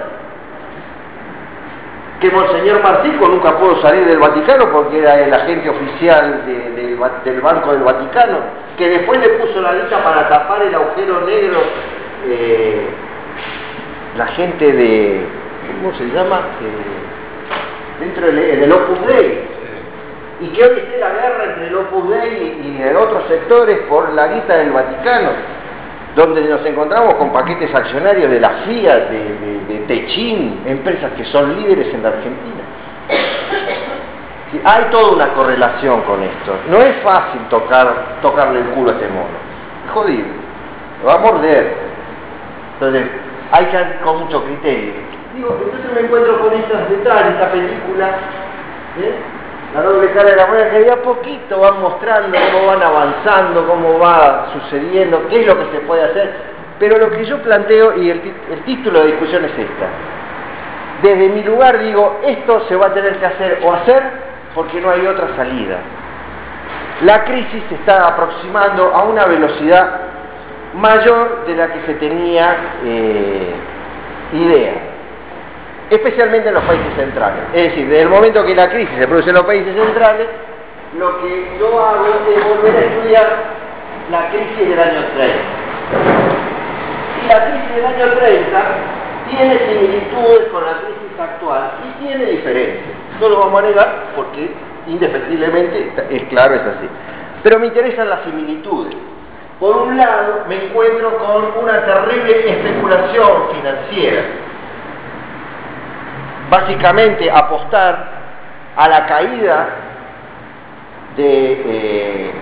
que Monseñor Marsico nunca pudo salir del Vaticano porque era el agente oficial del Banco del Vaticano, que después le puso la guita para tapar el agujero negro, la gente de, ¿cómo se llama? Dentro del Opus Dei, y que hoy esté la guerra entre el Opus Dei y de otros sectores por la guita del Vaticano, donde nos encontramos con paquetes accionarios de la Fiat, de Techin, empresas que son líderes en la Argentina. Sí, hay toda una correlación con esto. No es fácil tocarle el culo a este mono. Es jodido. Lo va a morder. Entonces, hay que ir con mucho criterio. Digo, entonces me encuentro con estos detalles, esta película, La doble cara de la moneda, que de a poquito van mostrando cómo van avanzando, cómo va sucediendo, qué es lo que se puede hacer. Pero lo que yo planteo, y el título de discusión es esta. Desde mi lugar digo, esto se va a tener que hacer o hacer porque no hay otra salida. La crisis se está aproximando a una velocidad mayor de la que se tenía idea, especialmente en los países centrales. Es decir, desde el momento que la crisis se produce en los países centrales, lo que yo hago es volver a estudiar la crisis del año 30. Y la crisis del año 30 tiene similitudes con la crisis actual y tiene diferencias. No lo vamos a negar porque indefectiblemente es claro, es así. Pero me interesan las similitudes. Por un lado, me encuentro con una terrible especulación financiera. Básicamente, apostar a la caída de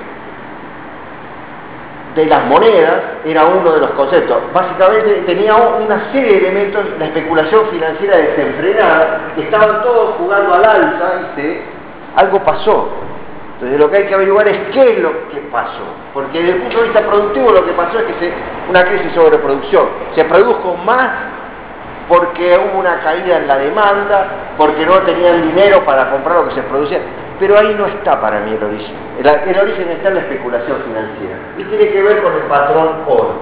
las monedas era uno de los conceptos. Básicamente tenía una serie de elementos, la especulación financiera desenfrenada, estaban todos jugando al alza y algo pasó. Entonces lo que hay que averiguar es qué es lo que pasó, porque desde el punto de vista productivo lo que pasó es que una crisis de sobreproducción, se produjo más porque hubo una caída en la demanda, porque no tenían dinero para comprar lo que se producía. Pero ahí no está para mí el origen. El origen está en la especulación financiera y tiene que ver con el patrón oro.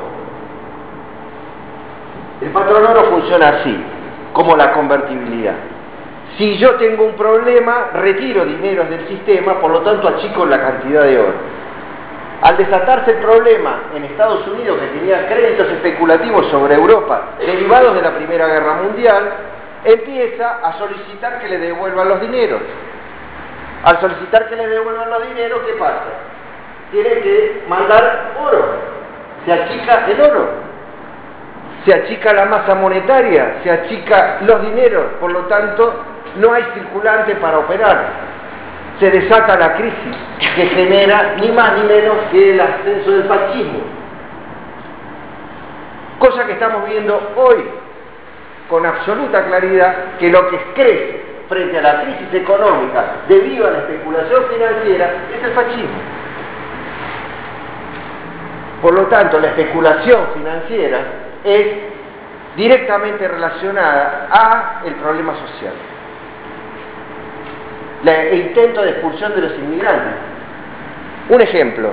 El patrón oro funciona así, como la convertibilidad. Si yo tengo un problema, retiro dineros del sistema, por lo tanto achico la cantidad de oro. Al desatarse el problema en Estados Unidos, que tenía créditos especulativos sobre Europa derivados de la Primera Guerra Mundial, empieza a solicitar que le devuelvan los dineros. Al solicitar que le devuelvan los dineros, ¿qué pasa? Tiene que mandar oro. Se achica el oro. Se achica la masa monetaria, se achica los dineros, por lo tanto, no hay circulante para operar. Se desata la crisis que genera ni más ni menos que el ascenso del fascismo. Cosa que estamos viendo hoy con absoluta claridad, que lo que crece frente a la crisis económica debido a la especulación financiera es el fascismo. Por lo tanto, la especulación financiera es directamente relacionada a el problema social. El intento de expulsión de los inmigrantes. Un ejemplo,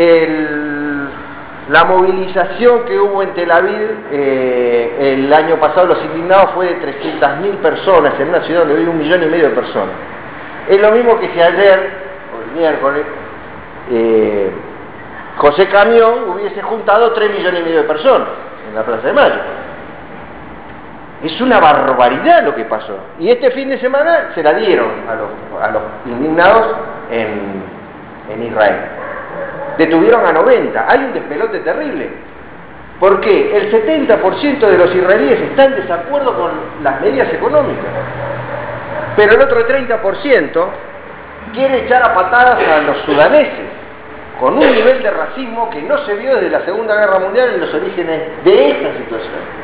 la movilización que hubo en Tel Aviv el año pasado, los indignados, fue de 300.000 personas en una ciudad donde vive 1,5 millones de personas. Es lo mismo que si ayer, o el miércoles, José Camión hubiese juntado 3,5 millones de personas en la Plaza de Mayo. Es una barbaridad lo que pasó. Y este fin de semana se la dieron a los indignados en Israel. Detuvieron a 90. Hay un despelote terrible. ¿Por qué? El 70% de los israelíes está en desacuerdo con las medidas económicas. Pero el otro 30% quiere echar a patadas a los sudaneses, con un nivel de racismo que no se vio desde la Segunda Guerra Mundial en los orígenes de esta situación.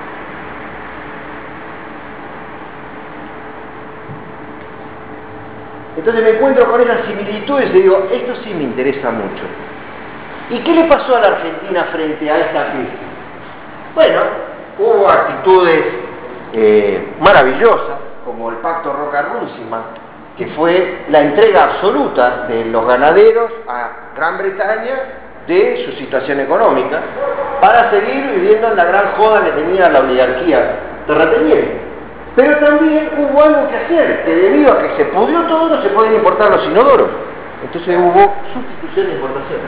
Entonces me encuentro con esas similitudes y digo, esto sí me interesa mucho. ¿Y qué le pasó a la Argentina frente a esta crisis? Bueno, hubo actitudes maravillosas, como el Pacto Roca-Runciman, que fue la entrega absoluta de los ganaderos a Gran Bretaña de su situación económica, para seguir viviendo en la gran joda que tenía la oligarquía terrateniente. Pero también hubo algo que hacer, que debido a que se pudrió todo, no se podían importar los inodoros. Entonces hubo sustitución de importaciones.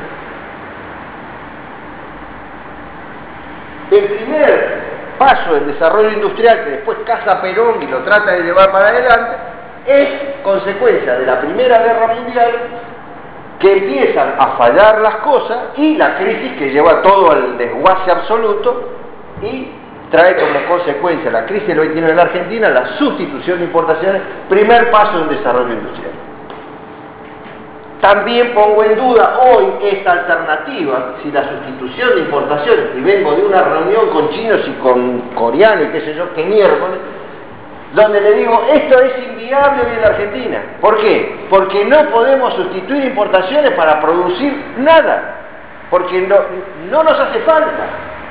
El primer paso del desarrollo industrial, que después caza Perón y lo trata de llevar para adelante, es consecuencia de la Primera Guerra Mundial, que empiezan a fallar las cosas y la crisis que lleva todo al desguace absoluto y trae como consecuencia la crisis del 29 en la Argentina, la sustitución de importaciones, primer paso del desarrollo industrial. También pongo en duda hoy esta alternativa, si la sustitución de importaciones, y vengo de una reunión con chinos y con coreanos y qué sé yo, qué miércoles, donde le digo, esto es inviable hoy en la Argentina. ¿Por qué? Porque no podemos sustituir importaciones para producir nada, porque no nos hace falta.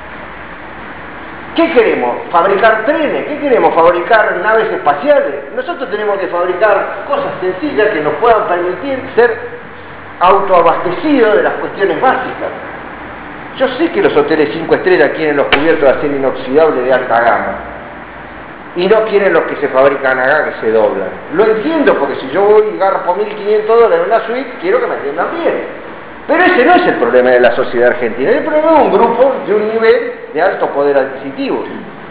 ¿Qué queremos? ¿Fabricar trenes? ¿Qué queremos? ¿Fabricar naves espaciales? Nosotros tenemos que fabricar cosas sencillas que nos puedan permitir ser autoabastecidos de las cuestiones básicas. Yo sé que los hoteles 5 estrellas quieren los cubiertos de acero inoxidable de alta gama y no quieren los que se fabrican acá, que se doblan. Lo entiendo, porque si yo voy y garpo $1.500 en una suite, quiero que me atiendan bien. Pero ese no es el problema de la sociedad argentina, es el problema de un grupo de un nivel de alto poder adquisitivo.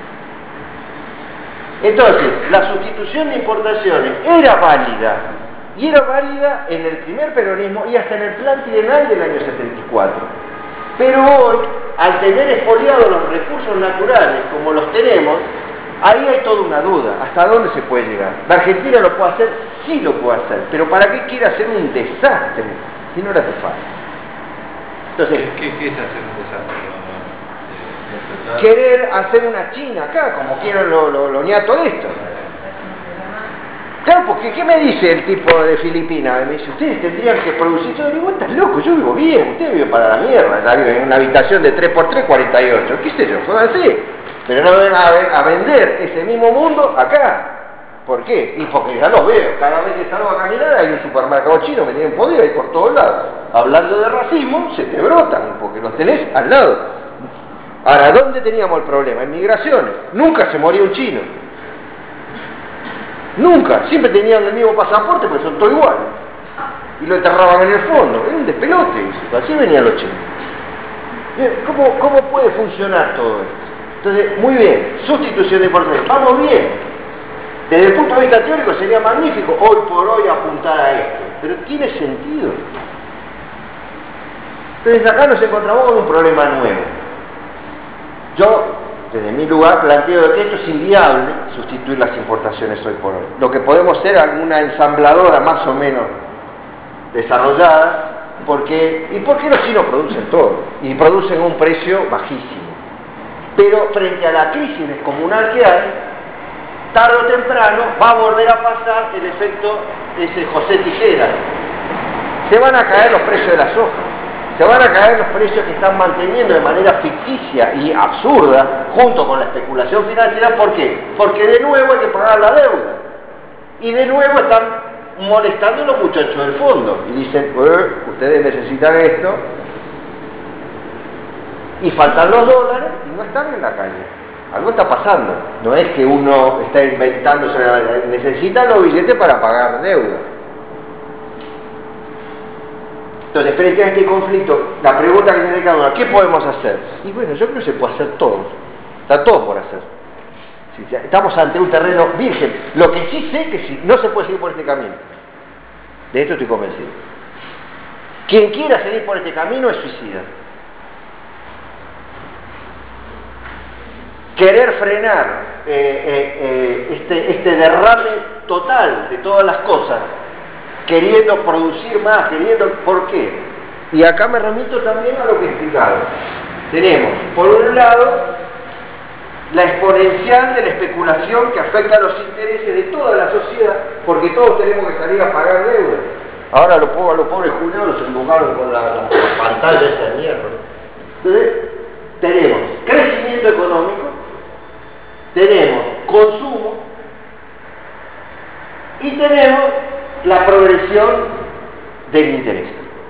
Entonces, la sustitución de importaciones era válida, y era válida en el primer peronismo y hasta en el plan trienal del año 74. Pero hoy, al tener expoliados los recursos naturales como los tenemos, ahí hay toda una duda, ¿hasta dónde se puede llegar? ¿La Argentina lo puede hacer? Sí lo puede hacer, pero ¿para qué quiere hacer un desastre si no le hace falta? Entonces, ¿Qué es hacer un desastre? Querer hacer una China acá, como quieren los ñatos de esto. Claro, porque ¿qué me dice el tipo de Filipinas? Me dice, ustedes tendrían que producir. Yo digo, estás loco, yo vivo bien, ustedes viven para la mierda, ya viven en una habitación de 3x3, 48, qué sé yo, jódanse. Pero no ven a vender ese mismo mundo acá. ¿Por qué? Y porque ya los veo, cada vez que salgo a caminar hay un supermercado chino que tienen poder ahí por todos lados. Hablando de racismo, se te brotan, porque los tenés al lado. Ahora, ¿dónde teníamos el problema? En migraciones. Nunca se moría un chino. Nunca. Siempre tenían el mismo pasaporte, porque son todos iguales. Y lo enterraban en el fondo. Era un despelote eso. Así venían los chinos. ¿Cómo puede funcionar todo esto? Entonces, muy bien. Sustitución de importaciones. Vamos bien. Desde el punto de vista teórico sería magnífico hoy por hoy apuntar a esto. Pero tiene sentido. Entonces acá nos encontramos con un problema nuevo. Yo, desde mi lugar, planteo que esto es inviable sustituir las importaciones hoy por hoy. Lo que podemos ser alguna ensambladora más o menos desarrollada, ¿y por qué los chinos producen todo? Y producen a un precio bajísimo. Pero frente a la crisis descomunal que hay, tarde o temprano va a volver a pasar el efecto ese José Tijera. Se van a caer los precios de la soja. Se van a caer los precios que están manteniendo de manera ficticia y absurda, junto con la especulación financiera. ¿Por qué? Porque de nuevo hay que pagar la deuda. Y de nuevo están molestando a los muchachos del fondo. Y dicen, ustedes necesitan esto. Y faltan los dólares y no están en la calle. Algo está pasando. No es que uno está inventándose, necesitan los billetes para pagar deuda. Entonces, frente a este conflicto, la pregunta que tiene cada uno, ¿qué podemos hacer? Y bueno, yo creo que se puede hacer todo. Está todo por hacer. Estamos ante un terreno virgen. Lo que sí sé que no se puede seguir por este camino. De esto estoy convencido. Quien quiera seguir por este camino es suicida. Querer frenar este derrame total de todas las cosas, queriendo producir más, ¿por qué? Y acá me remito también a lo que he explicado. Tenemos, por un lado, la exponencial de la especulación que afecta a los intereses de toda la sociedad, porque todos tenemos que salir a pagar deuda. Ahora a los pobres jubilados los embocaron con la pantalla esa de mierda. Entonces, tenemos crecimiento económico, tenemos consumo y tenemos la progresión del interés.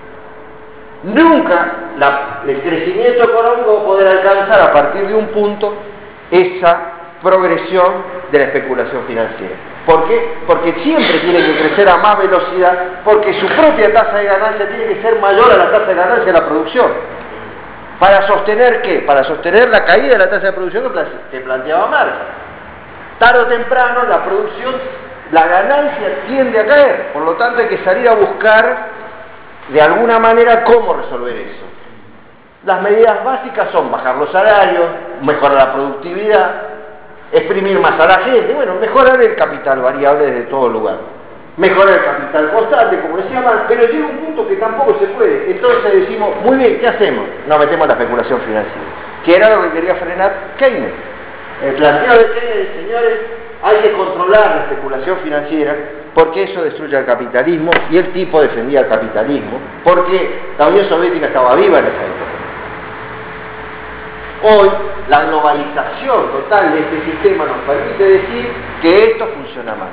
Nunca el crecimiento económico va a poder alcanzar a partir de un punto esa progresión de la especulación financiera. ¿Por qué? Porque siempre tiene que crecer a más velocidad, porque su propia tasa de ganancia tiene que ser mayor a la tasa de ganancia de la producción. ¿Para sostener qué? Para sostener la caída de la tasa de producción que planteaba Marx. Tarde o temprano la producción, la ganancia tiende a caer, por lo tanto hay que salir a buscar de alguna manera cómo resolver eso. Las medidas básicas son bajar los salarios, mejorar la productividad, exprimir más a la gente, bueno, mejorar el capital variable desde todo lugar, mejorar el capital constante, como decía Marx, pero llega un punto que tampoco se puede. Entonces decimos, muy bien, ¿qué hacemos? Nos metemos en la especulación financiera, que era lo que quería frenar Keynes. El planteo de Keynes, señores, hay que controlar la especulación financiera porque eso destruye el capitalismo, y el tipo defendía el capitalismo porque la Unión Soviética estaba viva en esa época. Hoy la globalización total de este sistema nos permite decir que esto funciona mal.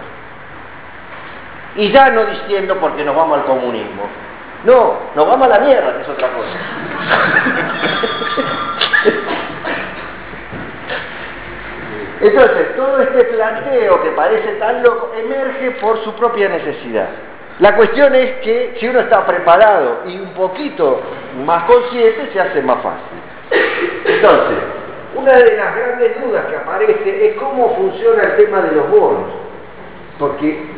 Y ya no diciendo porque nos vamos al comunismo. No, nos vamos a la mierda, que es otra cosa. Entonces, todo este planteo que parece tan loco emerge por su propia necesidad. La cuestión es que si uno está preparado y un poquito más consciente, se hace más fácil. Entonces, una de las grandes dudas que aparece es cómo funciona el tema de los bonos. Porque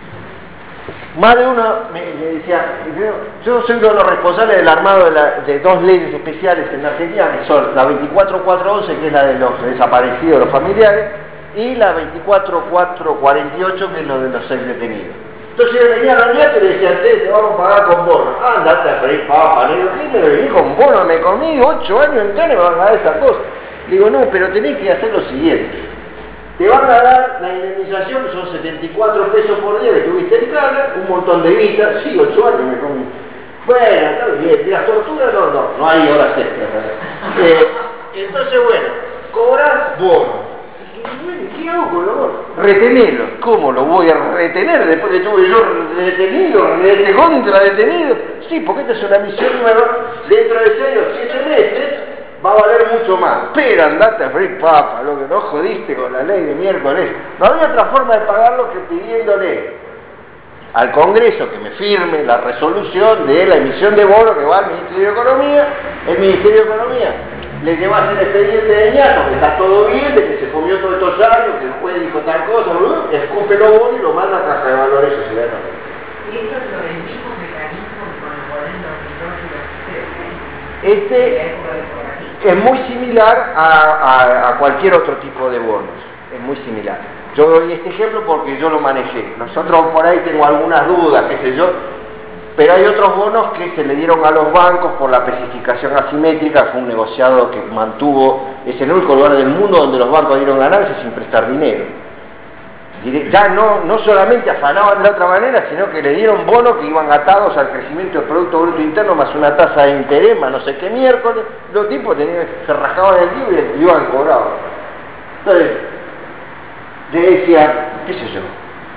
más de uno me decía, yo soy uno de los responsables del armado de dos leyes especiales en la Argentina, que son la 24411, que es la de los desaparecidos, los familiares, y la 24448, que es lo de los ex detenidos. Entonces yo venía a la unidad y le decía, te vamos a pagar con bono. Andate a freír papa, negro, ¿qué me vení con bono? Me comí 8 años enteros y me van a dar esa cosa. Le digo, no, pero tenés que hacer lo siguiente. Te van a dar la indemnización, que son 74 pesos por día que tuviste en cana, un montón de guita, sí, 8 años me comí. Bueno, está bien, ¿y las torturas? No hay horas extras. Entonces, bueno, cobras bono. ¿Qué hago con los bonos? Retenerlos. ¿Cómo lo voy a retener después que estuve yo detenido, contra detenido? Sí, porque esta es una misión nueva, dentro de 6 o 7 meses va a valer mucho más. Pero andate a freír papa, lo que no jodiste con la ley de miércoles. No había otra forma de pagarlo que pidiéndole al Congreso que me firme la resolución de la emisión de bonos que va al Ministerio de Economía. El Ministerio de Economía le llevas el expediente de ñato, que está todo bien, de que se comió todos estos años, que el juez dijo tal cosa, escupe los bonos y lo manda a Caja de Valores Sociedad. ¿Y esto es lo del mismo mecanismo que con el bono 2002 y los 2013? Es muy similar a cualquier otro tipo de bonos, es muy similar. Yo doy este ejemplo porque yo lo manejé. Nosotros por ahí tengo algunas dudas, qué sé yo, pero hay otros bonos que se le dieron a los bancos por la especificación asimétrica. Fue un negociado que mantuvo, es el único lugar del mundo donde los bancos dieron ganancias sin prestar dinero. Ya no solamente afanaban de la otra manera, sino que le dieron bonos que iban atados al crecimiento del Producto Bruto Interno más una tasa de interés, más no sé qué miércoles. Los tipos se rajaban el libro y iban cobrados. Entonces, le decía, qué sé yo,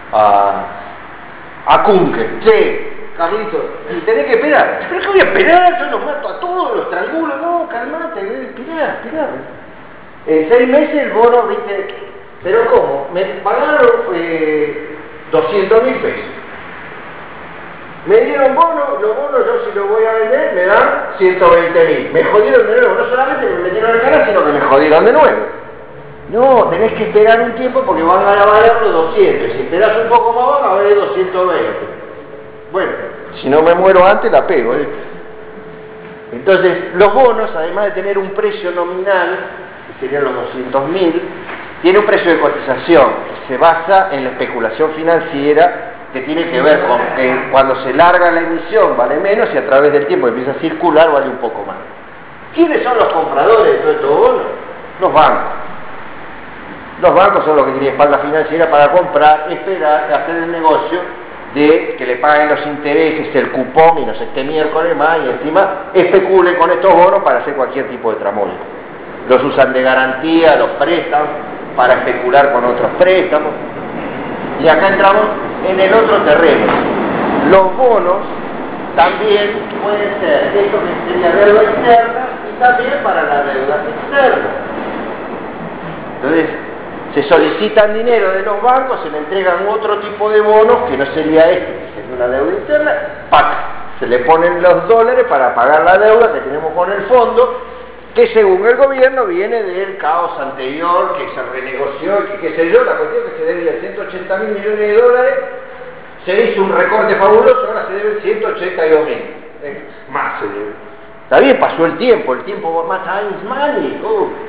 a Kunkel, che, Carlito, tenés que esperar. ¿Pero qué voy a esperar? Yo los mato a todos, los trangulo. No, calmate, esperá. En 6 meses el bono, viste, pero ¿cómo? Me pagaron 200.000 pesos. Me dieron bonos, los bonos yo si los voy a vender me dan 120.000. Me jodieron de nuevo, no solamente me metieron en cara, sino que me jodieron de nuevo. No, tenés que esperar un tiempo porque van a valer los 200. Si esperás un poco más van a valer 220. Bueno, si no me muero antes la pego. Entonces, los bonos, además de tener un precio nominal, que serían los 200.000, tiene un precio de cotización que se basa en la especulación financiera, que tiene que ver con que cuando se larga la emisión vale menos y a través del tiempo empieza a circular vale un poco más. ¿Quiénes son los compradores de todos estos bonos? Los bancos. Los bancos son los que tienen espalda financiera para comprar, esperar, hacer el negocio de que le paguen los intereses, el cupón y no sé qué miércoles más, y encima especulen con estos bonos para hacer cualquier tipo de tramullo. Los usan de garantía, los prestan para especular con otros préstamos. Y acá entramos en el otro terreno. Los bonos también pueden ser esto que sería deuda interna y también para la deuda externa. Entonces, se solicitan dinero de los bancos, se le entregan otro tipo de bonos que no sería este, que sería una deuda interna, ¡pac! Se le ponen los dólares para pagar la deuda que tenemos con el fondo, que según el gobierno viene del caos anterior, que se renegoció, que qué sé yo, la cuestión que se debía 180.000 millones de dólares, se hizo un recorte fabuloso, ahora se deben 182.000, más se debe. Está bien, pasó el tiempo más time is money.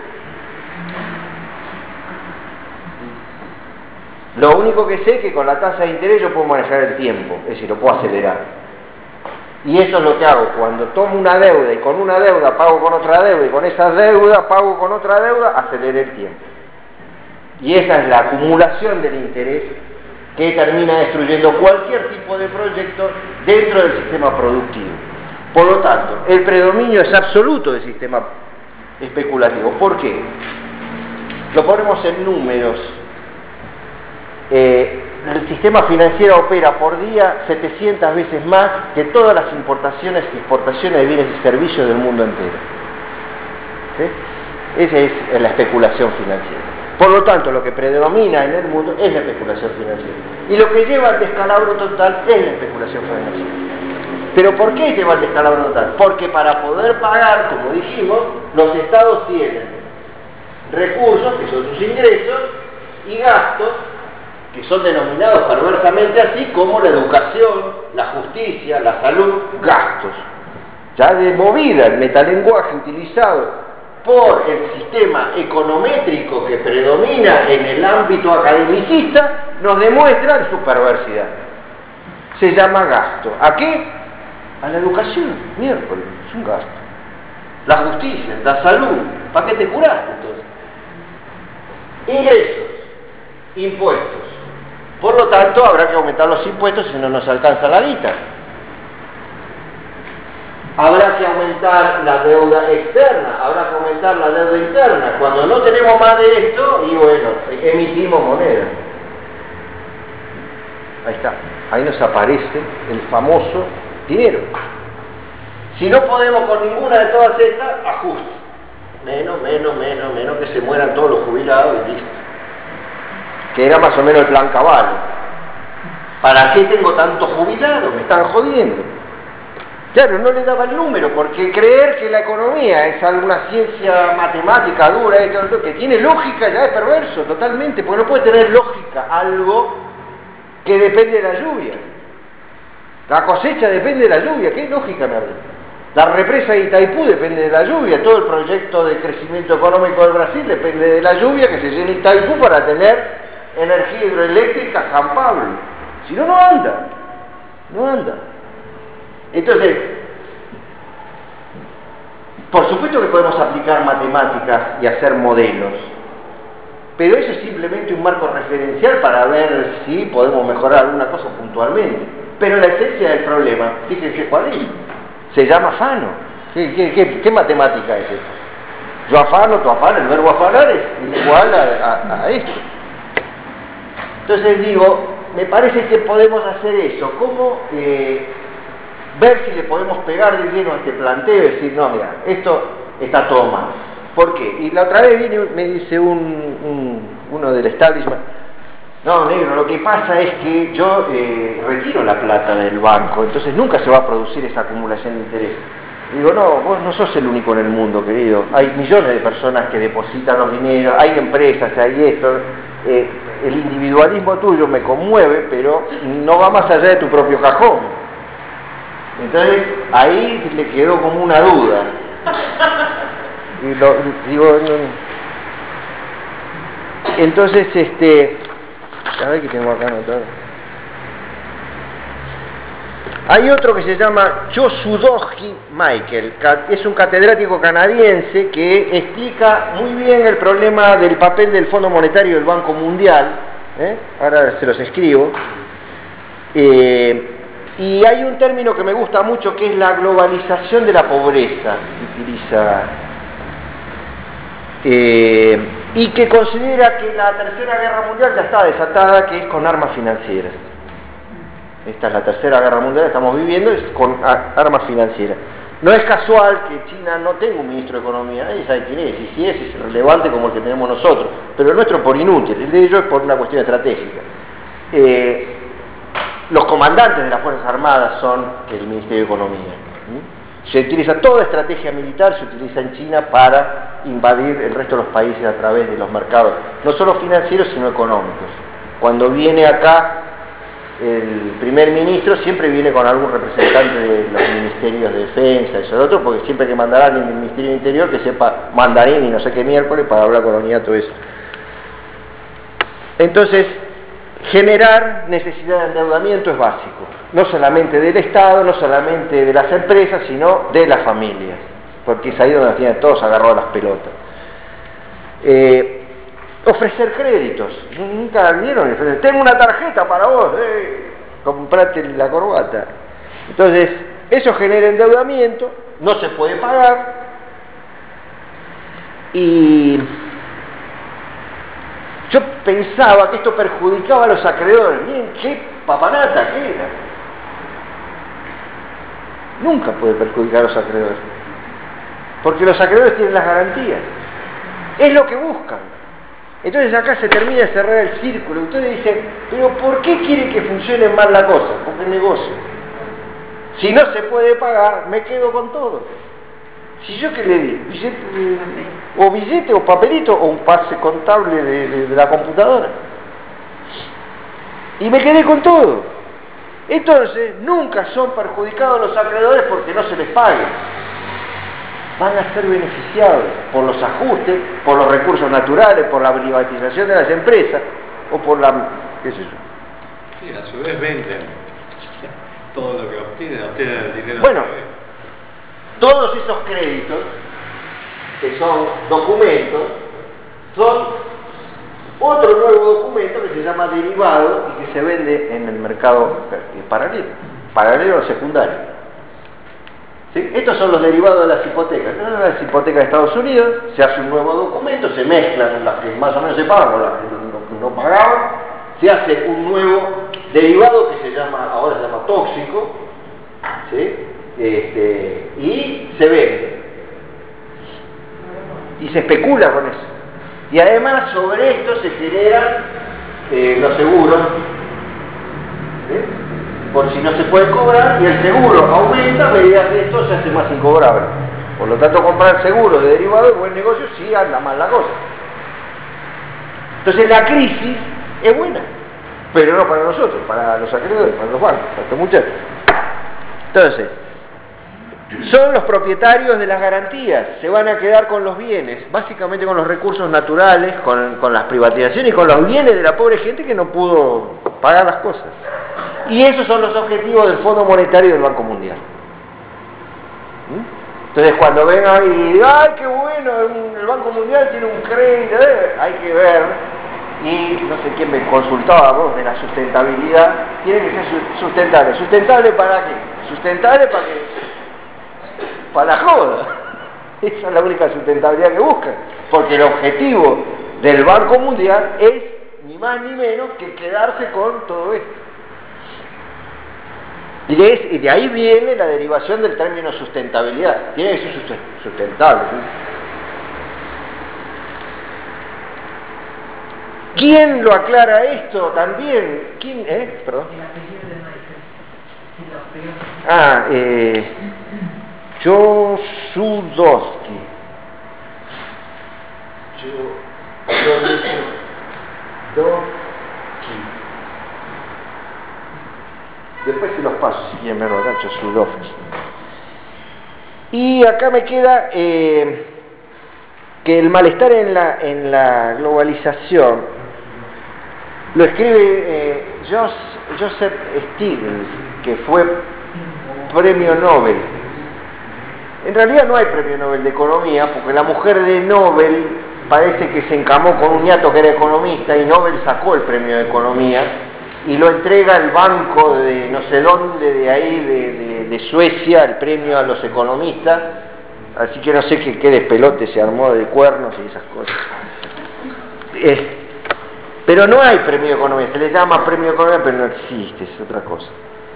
Lo único que sé es que con la tasa de interés yo puedo manejar el tiempo, es decir, lo puedo acelerar. Y eso es lo que hago, cuando tomo una deuda y con una deuda pago con otra deuda y con esa deuda pago con otra deuda, acelero el tiempo. Y esa es la acumulación del interés que termina destruyendo cualquier tipo de proyecto dentro del sistema productivo. Por lo tanto, el predominio es absoluto del sistema especulativo. ¿Por qué? Lo ponemos en números. El sistema financiero opera por día 700 veces más que todas las importaciones y exportaciones de bienes y servicios del mundo entero. ¿Sí? Esa es la especulación financiera. Por lo tanto, lo que predomina en el mundo es la especulación financiera. Y lo que lleva al descalabro total es la especulación financiera. ¿Pero por qué lleva al descalabro total? Porque para poder pagar, como dijimos, los estados tienen recursos, que son sus ingresos, y gastos, que son denominados perversamente así como la educación, la justicia, la salud, gastos. Ya de movida, el metalenguaje utilizado por el sistema econométrico que predomina en el ámbito academicista nos demuestra su perversidad. Se llama gasto. ¿A qué? A la educación, miércoles, es un gasto. La justicia, la salud, ¿para qué te curaste entonces? Ingresos, impuestos. Por lo tanto, habrá que aumentar los impuestos si no nos alcanza la guita. Habrá que aumentar la deuda externa, habrá que aumentar la deuda interna. Cuando no tenemos más de esto, y bueno, emitimos moneda. Ahí está, ahí nos aparece el famoso dinero. Si no podemos con ninguna de todas estas, ajuste. Menos, que se mueran todos los jubilados y listo. Que era más o menos el plan Caballo. ¿Para qué tengo tantos jubilados? Me están jodiendo. Claro, no le daba el número, porque creer que la economía es alguna ciencia matemática dura, que tiene lógica, ya es perverso totalmente, porque no puede tener lógica algo que depende de la lluvia. La cosecha depende de la lluvia, ¿qué lógica me habla? La represa de Itaipú depende de la lluvia, todo el proyecto de crecimiento económico del Brasil depende de la lluvia, que se llene Itaipú para tener energía hidroeléctrica San Pablo. Si no, no anda. No anda. Entonces, por supuesto que podemos aplicar matemáticas y hacer modelos, pero eso es simplemente un marco referencial para ver si podemos mejorar alguna cosa puntualmente. Pero la esencia del problema, fíjense cuál es, se llama afano. ¿Qué matemática es esto? Yo afano, tú afanas, el verbo afanar es igual a esto. Entonces digo, me parece que podemos hacer eso, ¿cómo? Ver si le podemos pegar de lleno a este planteo y decir, no, mira, esto está todo mal. ¿Por qué? Y la otra vez viene, me dice uno del establishment, No, negro, lo que pasa es que yo retiro la plata del banco, entonces nunca se va a producir esa acumulación de interés. Digo, no, vos no sos el único en el mundo, querido. Hay millones de personas que depositan los dineros, hay empresas, hay esto. El individualismo tuyo me conmueve, pero no va más allá de tu propio cajón. Entonces, ahí le quedó como una duda. Y digo, no. Entonces, a ver qué tengo acá anotado. Hay otro que se llama Yosudoji Michael, es un catedrático canadiense que explica muy bien el problema del papel del Fondo Monetario del Banco Mundial. Ahora se los escribo. Y hay un término que me gusta mucho que es la globalización de la pobreza, que utiliza, y que considera que la Tercera Guerra Mundial ya está desatada, que es con armas financieras. Esta es la Tercera Guerra Mundial que estamos viviendo, es con armas financieras. No es casual que China no tenga un ministro de Economía, nadie sabe quién es, y si es relevante como el que tenemos nosotros, pero el nuestro por inútil, el de ellos es por una cuestión estratégica. Los comandantes de las Fuerzas Armadas son el Ministerio de Economía. Se utiliza toda estrategia militar, se utiliza en China para invadir el resto de los países a través de los mercados, no solo financieros, sino económicos. Cuando viene acá el primer ministro, siempre viene con algún representante de los ministerios de defensa, eso y otro, porque siempre hay que mandar a alguien del Ministerio del Interior que sepa mandarín y no sé qué miércoles para hablar con la unidad, todo eso. Entonces, generar necesidad de endeudamiento es básico, no solamente del Estado, no solamente de las empresas, sino de las familias, porque es ahí donde nos tienen todos agarrados las pelotas. Ofrecer créditos, nunca vieron, tengo una tarjeta para vos, comprate la corbata. Entonces, eso genera endeudamiento, no se puede pagar, y yo pensaba que esto perjudicaba a los acreedores. Miren qué papanata que era. Nunca puede perjudicar a los acreedores, porque los acreedores tienen las garantías, es lo que buscan. Entonces acá se termina de cerrar el círculo. Ustedes dicen, pero ¿por qué quieren que funcione mal la cosa? Porque es negocio. Si no se puede pagar, me quedo con todo. Si yo que le di, billete o papelito o un pase contable de la computadora. Y me quedé con todo. Entonces, nunca son perjudicados los acreedores porque no se les pague. Van a ser beneficiados por los ajustes, por los recursos naturales, por la privatización de las empresas o por la, qué sé yo. Sí, a su vez venden todo lo que obtienen el dinero. Bueno, todos esos créditos, que son documentos, son otro nuevo documento que se llama derivado y que se vende en el mercado paralelo o secundario. ¿Sí? Estos son los derivados de las hipotecas. Las hipotecas de Estados Unidos, se hace un nuevo documento, se mezclan las que más o menos se pagan con las que no pagaban, se hace un nuevo derivado que ahora se llama tóxico, ¿sí? Y se vende. Y se especula con eso. Y además sobre esto se generan los seguros, ¿sí? Por si no se puede cobrar, y el seguro aumenta a medida que esto se hace más incobrable. Por lo tanto, comprar seguros de derivados es buen negocio si anda mal la cosa. Entonces la crisis es buena, pero no para nosotros, para los acreedores, para los bancos, para estos muchachos. Entonces, son los propietarios de las garantías, se van a quedar con los bienes, básicamente con los recursos naturales, con las privatizaciones y con los bienes de la pobre gente que no pudo pagar las cosas. Y esos son los objetivos del Fondo Monetario y del Banco Mundial. Entonces cuando vengan y digan, ¡ay, qué bueno! El Banco Mundial tiene un crédito, hay que ver, y no sé quién me consultaba vos de la sustentabilidad, tiene que ser sustentable. ¿Sustentable para qué? Sustentable para la joda. Esa es la única sustentabilidad que buscan, porque el objetivo del Banco Mundial es ni más ni menos que quedarse con todo esto. Y de ahí viene la derivación del término sustentabilidad. Tiene que ser sustentable. ¿Quién lo aclara esto también? ¿Quién? Perdón. El apellido de Michael. Si lo peor. Josudowski. Después se los paso si quieren verlo acá, Josudowski. Y acá me queda que el malestar en la globalización lo escribe Joseph Stiglitz, que fue premio Nobel. En realidad no hay premio Nobel de Economía, porque la mujer de Nobel parece que se encamó con un ñato que era economista y Nobel sacó el premio de Economía y lo entrega el banco de no sé dónde, de ahí, de Suecia, el premio a los economistas. Así que no sé qué despelote se armó de cuernos y esas cosas. Pero no hay premio de economía, se le llama premio de economía, pero no existe, es otra cosa.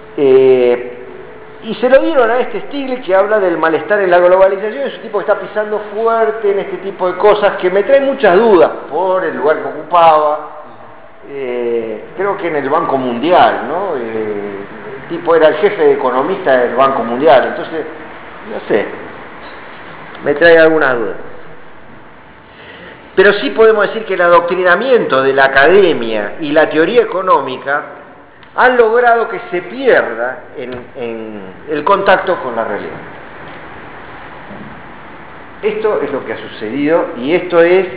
Y se lo dieron a este Stiglitz, que habla del malestar en la globalización. Es un tipo que está pisando fuerte en este tipo de cosas, que me trae muchas dudas por el lugar que ocupaba. Creo que en el Banco Mundial, ¿no? El tipo era el jefe de economista del Banco Mundial, entonces, no sé, me trae algunas dudas. Pero sí podemos decir que el adoctrinamiento de la academia y la teoría económica han logrado que se pierda en el contacto con la realidad. Esto es lo que ha sucedido y esto es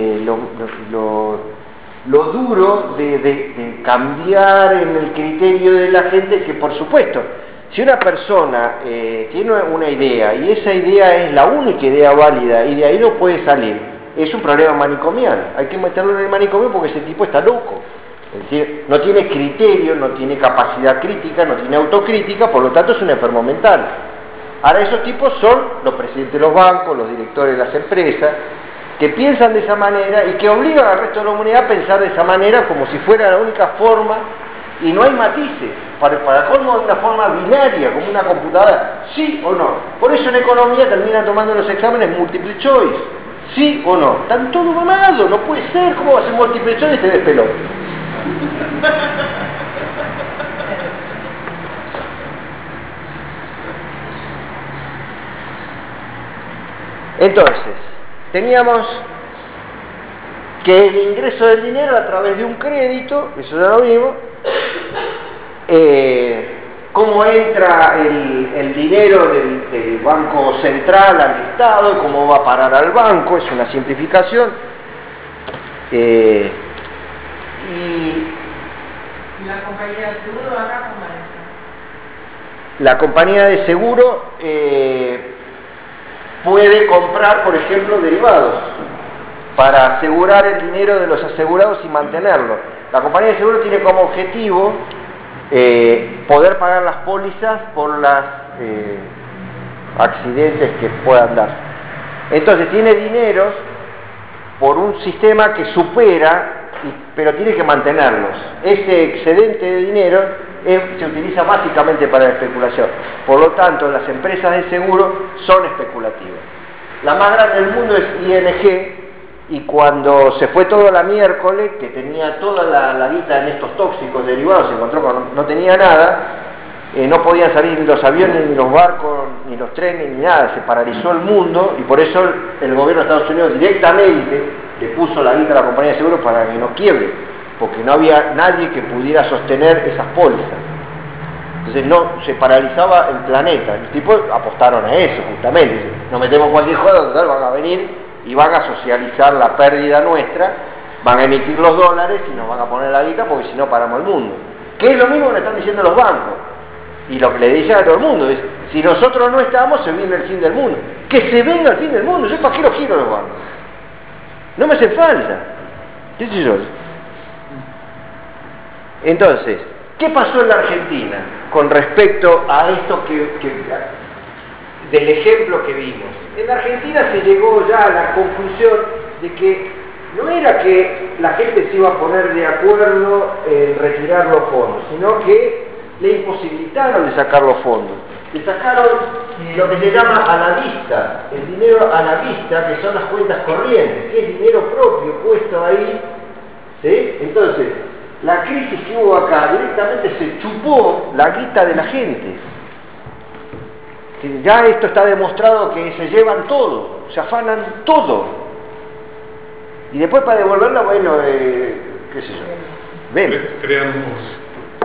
lo duro de cambiar en el criterio de la gente, que por supuesto, si una persona tiene una idea y esa idea es la única idea válida y de ahí no puede salir, es un problema manicomial. Hay que meterlo en el manicomio porque ese tipo está loco. Es decir, no tiene criterio, no tiene capacidad crítica, no tiene autocrítica, por lo tanto es un enfermo mental. Ahora esos tipos son los presidentes de los bancos, los directores de las empresas, que piensan de esa manera y que obligan al resto de la humanidad a pensar de esa manera como si fuera la única forma, y no hay matices, para colmo de una forma binaria, como una computadora, sí o no. Por eso en economía terminan tomando los exámenes multiple choice, sí o no. Están todos mamados, no puede ser, ¿cómo va a ser multiple choice este despelón? Entonces, teníamos que el ingreso del dinero a través de un crédito, eso ya lo vimos, cómo entra el dinero del Banco Central al Estado y cómo va a parar al banco, es una simplificación. Y la compañía de seguro acá, ¿cómo maneja? La compañía de seguro puede comprar, por ejemplo, derivados para asegurar el dinero de los asegurados y mantenerlo. La compañía de seguro tiene como objetivo poder pagar las pólizas por los accidentes que puedan dar. Entonces tiene dineros por un sistema que supera, pero tiene que mantenerlos. Ese excedente de dinero se utiliza básicamente para la especulación. Por lo tanto, las empresas de seguro son especulativas. La más grande del mundo es ING, y cuando se fue todo la miércoles, que tenía toda la guita en estos tóxicos derivados, se encontró que no tenía nada, no podían salir ni los aviones, ni los barcos, ni los trenes, ni nada, se paralizó el mundo, y por eso el gobierno de Estados Unidos directamente le puso la guita a la compañía de seguros para que no quiebre, porque no había nadie que pudiera sostener esas pólizas. Entonces se paralizaba el planeta. Los tipos apostaron a eso, justamente. Nos metemos cualquier joda, total, van a venir y van a socializar la pérdida nuestra, van a emitir los dólares y nos van a poner la guita, porque si no paramos el mundo. Que es lo mismo que le están diciendo los bancos. Y lo que le dicen a todo el mundo es, si nosotros no estamos, se viene el fin del mundo. Que se venga el fin del mundo. ¿Yo para qué los quiero los bancos? No me hace falta. ¿Qué sé yo? Entonces, ¿qué pasó en la Argentina con respecto a esto del ejemplo que vimos? En la Argentina se llegó ya a la conclusión de que no era que la gente se iba a poner de acuerdo en retirar los fondos, sino que le imposibilitaron de sacar los fondos. Le sacaron lo que se llama a la vista, el dinero a la vista, que son las cuentas corrientes, que es dinero propio puesto ahí ¿Sí? Entonces, la crisis que hubo acá directamente se chupó la guita de la gente. Ya esto está demostrado que se llevan todo, se afanan todo. Y después para devolverla, bueno, qué sé yo. Ven. Crean un bus.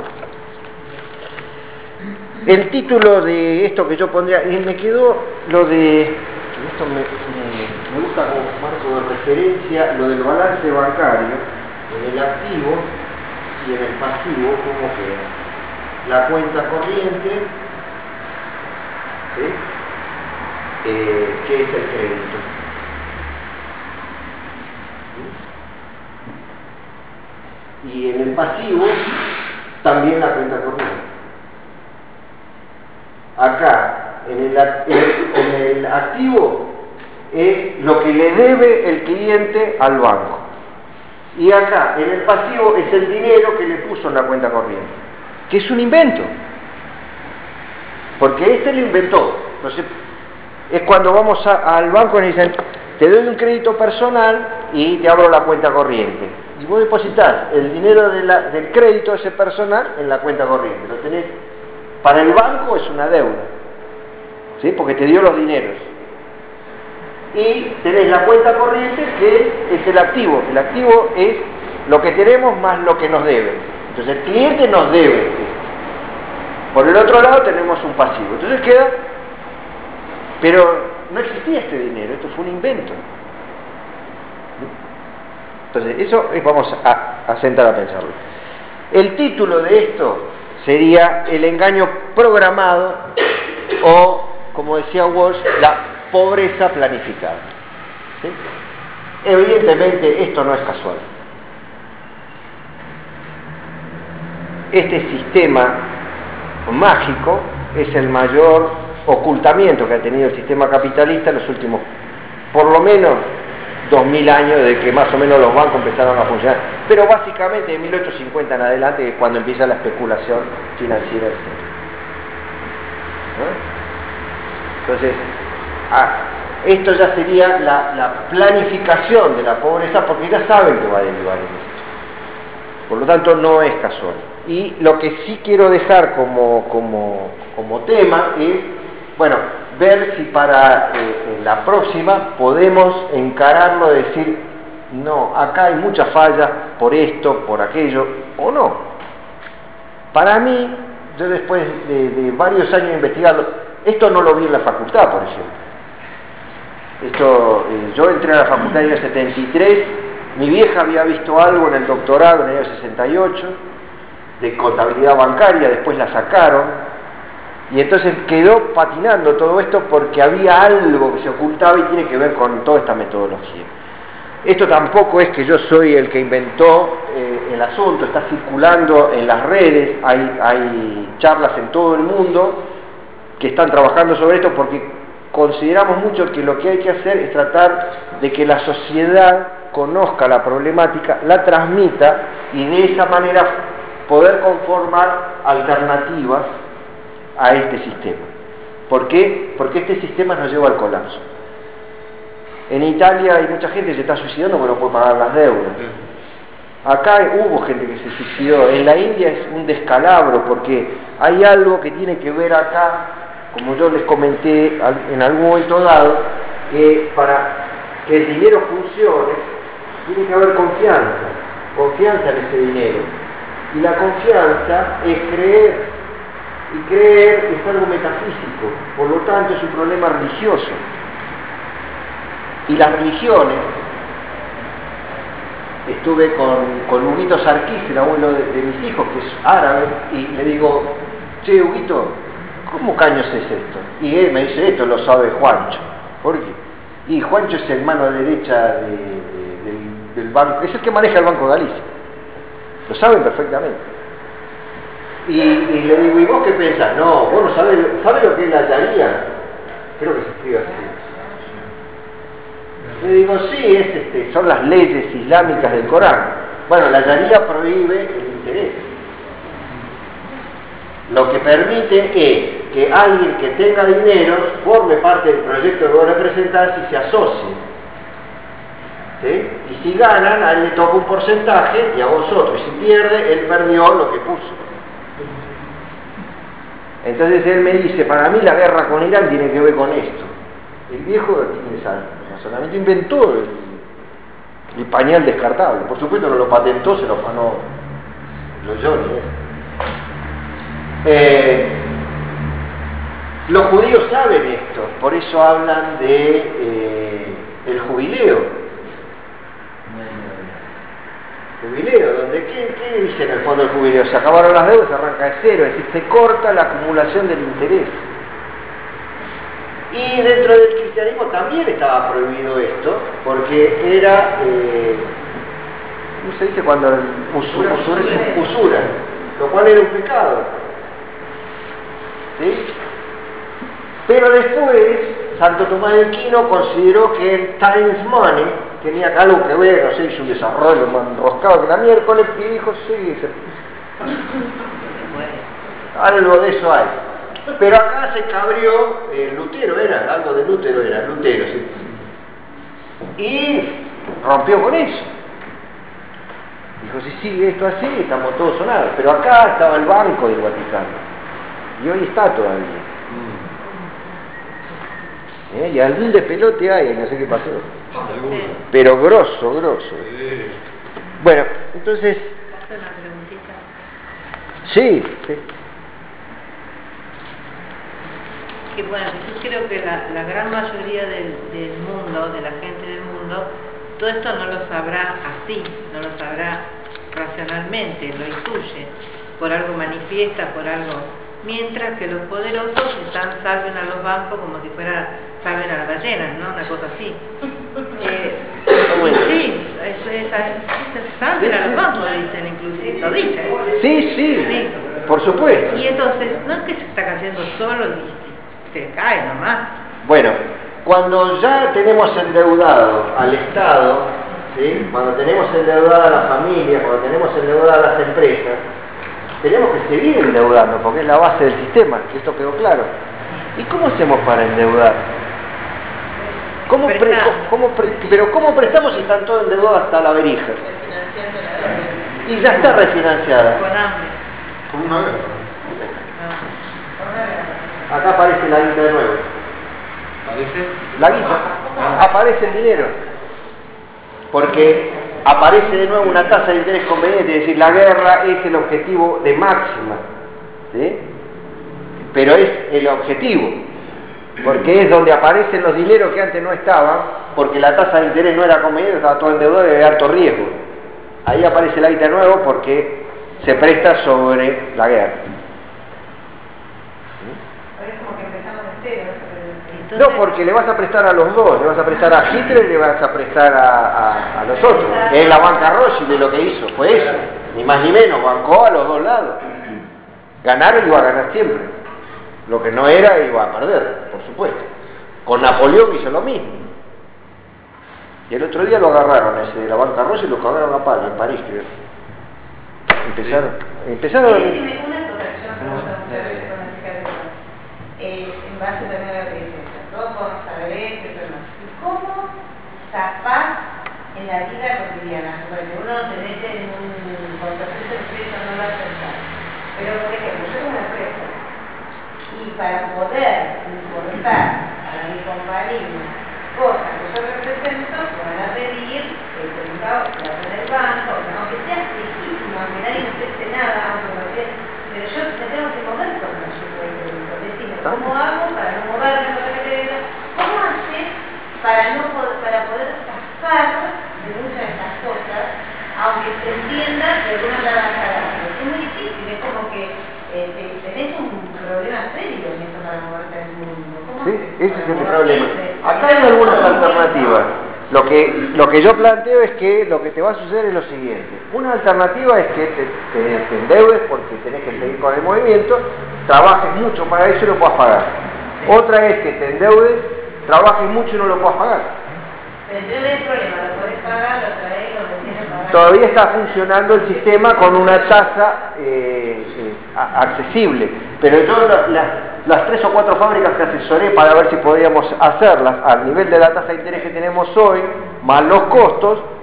El título de esto que yo pondría, me quedó lo de, esto me gusta como marco de referencia, lo del balance bancario, en el activo y en el pasivo, cómo queda. La cuenta corriente, ¿sí? Que es el crédito. Y en el pasivo, también la cuenta corriente. Acá, en el activo, es lo que le debe el cliente al banco. Y acá, en el pasivo, es el dinero que le puso en la cuenta corriente. Que es un invento. Porque este lo inventó. Entonces, es cuando vamos al banco y nos dicen, te doy un crédito personal y te abro la cuenta corriente. Y vos depositas el dinero del crédito ese personal en la cuenta corriente. Lo tenés. Para el banco es una deuda, ¿sí? Porque te dio los dineros. Y tenés la cuenta corriente, que es el activo. El activo es lo que tenemos más lo que nos deben. Entonces el cliente nos debe esto. Por el otro lado tenemos un pasivo. Entonces queda, pero no existía este dinero, esto fue un invento. Entonces eso vamos a sentar a pensarlo. El título de esto sería el engaño programado o, como decía Walsh, la pobreza planificada. ¿Sí? Evidentemente esto no es casual. Este sistema mágico es el mayor ocultamiento que ha tenido el sistema capitalista en los últimos, por lo menos, 2000 años, de que más o menos los bancos empezaron a funcionar, pero básicamente de 1850 en adelante, que es cuando empieza la especulación financiera, etc. ¿No? Entonces, esto ya sería la planificación de la pobreza, porque ya saben que va a derivar en esto. Por lo tanto, no es casual. Y lo que sí quiero dejar como tema es, bueno, ver si para la próxima podemos encararlo de decir, no, acá hay muchas fallas por esto, por aquello, o no. Para mí, yo después de varios años de investigarlo, esto no lo vi en la facultad, por ejemplo. Yo entré a la facultad en el año 73, mi vieja había visto algo en el doctorado en el año 68, de contabilidad bancaria, después la sacaron. Y entonces quedó patinando todo esto porque había algo que se ocultaba y tiene que ver con toda esta metodología. Esto tampoco es que yo soy el que inventó el asunto, está circulando en las redes, hay charlas en todo el mundo que están trabajando sobre esto porque consideramos mucho que lo que hay que hacer es tratar de que la sociedad conozca la problemática, la transmita y de esa manera poder conformar alternativas a este sistema. ¿Por qué? Porque este sistema nos lleva al colapso. En Italia hay mucha gente que se está suicidando porque no puede pagar las deudas. Acá hubo gente que se suicidó. En la India es un descalabro porque hay algo que tiene que ver acá, como yo les comenté en algún momento dado, que para que el dinero funcione tiene que haber confianza en ese dinero. Y la confianza es creer. Y creer es algo metafísico, por lo tanto es un problema religioso. Y las religiones, estuve con Huguito Sarkis, el abuelo de mis hijos, que es árabe, y le digo, che, Huguito, ¿cómo caños es esto? Y él me dice, esto lo sabe Juancho. ¿Por qué? Y Juancho es el mano derecha del banco, es el que maneja el Banco de Galicia. Lo saben perfectamente. Y le digo, ¿y vos qué pensás? No, vos no sabés lo que es la Sharia. Creo que se escribe así. Le digo, sí, son las leyes islámicas del Corán. Bueno, la Sharia prohíbe el interés. Lo que permite es que alguien que tenga dinero forme parte del proyecto que vos representás y se asocie. ¿Sí? Y si ganan, a él le toca un porcentaje y a vosotros. Y si pierde, él perdió lo que puso. Entonces él me dice, para mí la guerra con Irán tiene que ver con esto. El viejo tiene ese razonamiento, inventó el pañal descartable. Por supuesto no lo patentó, se lo afanó los Johnny. Los judíos saben esto, por eso hablan de el jubileo. Jubileo, donde ¿qué dice en el fondo el jubileo? Se acabaron las deudas, se arranca de cero, es decir, se corta la acumulación del interés. Y dentro del cristianismo también estaba prohibido esto, porque era, ¿cómo se dice cuando usura, lo cual era un pecado. ¿Sí? Pero después, Santo Tomás de Aquino consideró que el times money tenía algo que ver, no sé, hizo un desarrollo más enroscado que la miércoles, y dijo, sí, algo de eso hay. Pero acá se cabrió, Lutero era, algo de Lutero era, Lutero, sí. Y rompió con eso. Dijo, si sigue esto así, estamos todos sonados. Pero acá estaba el Banco del Vaticano. Y hoy está todavía. Y algún despelote hay, no sé qué pasó. Pero grosso. Bueno, entonces... ¿Puedo hacer una preguntita? Sí. Que bueno, yo creo que la gran mayoría del mundo, de la gente del mundo, todo esto no lo sabrá así, no lo sabrá racionalmente, lo intuye, por algo manifiesta, por algo. Mientras que los poderosos salven a los bancos como si fuera salven a las ballenas, ¿no? Una cosa así. Sí, salven a los bancos, dicen inclusive, lo dicen. Sí, por supuesto. Y entonces, no es que se está cayendo solo y se cae nomás. Bueno, cuando ya tenemos endeudado al Estado, ¿sí? Cuando tenemos endeudada a la familia, cuando tenemos endeudadas las empresas, tenemos que seguir endeudando, porque es la base del sistema, esto quedó claro. ¿Y cómo hacemos para endeudar? Pero ¿cómo prestamos si están todos endeudados hasta la verija? Y ya está refinanciada. Con hambre. Como una guerra. Acá aparece la guita de nuevo. ¿Parece? La guita. Aparece el dinero. Porque aparece de nuevo una tasa de interés conveniente, es decir, la guerra es el objetivo de máxima, ¿sí? Pero es el objetivo, porque es donde aparecen los dineros que antes no estaban, porque la tasa de interés no era conveniente, estaba todo endeudado y de alto riesgo. Ahí aparece la guita de nuevo porque se presta sobre la guerra. Ahora es como que empezamos de cero. No, porque le vas a prestar a los dos, le vas a prestar a Hitler y le vas a prestar a los otros. Es la banca Rothschild lo que hizo, fue eso. Ni más ni menos, bancó a los dos lados. Ganar iba a ganar siempre. Lo que no era iba a perder, por supuesto. Con Napoleón hizo lo mismo. Y el otro día lo agarraron, ese de la banca Rothschild, lo cagaron a palo en París, creo. Empezaron. Dime una cosa que yo me pregunto muchas veces cuando me explican esto. En base también a lo que dice ella. Todos podemos saber esto, pero no. ¿Y cómo zafás en la vida cotidiana? Porque uno se mete en un concepto de crédito, no lo acepta. Pero, por ejemplo, yo tengo una empresa y para poder importar para mi compañía cosas que yo represento, me van a pedir el certificado que va a tener el banco, o sea, aunque sea lejísimo, aunque nadie me preste nada, pero yo me tengo que mover con el crédito. Decime, ¿cómo hago para no moverme con el crédito? ¿Cómo haces para poder zafar de muchas de estas cosas, aunque se entienda que algunos la van a cagar? Es muy difícil, es como que tenés un problema serio en eso para moverte en el mundo. Sí, ese es el problema. Acá hay algunas alternativas. Lo que yo planteo es que lo que te va a suceder es lo siguiente. Una alternativa es que te endeudes porque tenés que seguir con el movimiento, trabajes mucho para eso y lo puedas pagar. Otra es que te endeudes, trabajes mucho y no lo puedas pagar. Pero yo no hay problema, lo podés pagar, lo traes, lo vendés, lo pagás. Todavía está funcionando el sistema con una tasa accesible, pero yo las 3 o 4 fábricas que asesoré para ver si podíamos hacerlas al nivel de la tasa de interés que tenemos hoy, más los costos,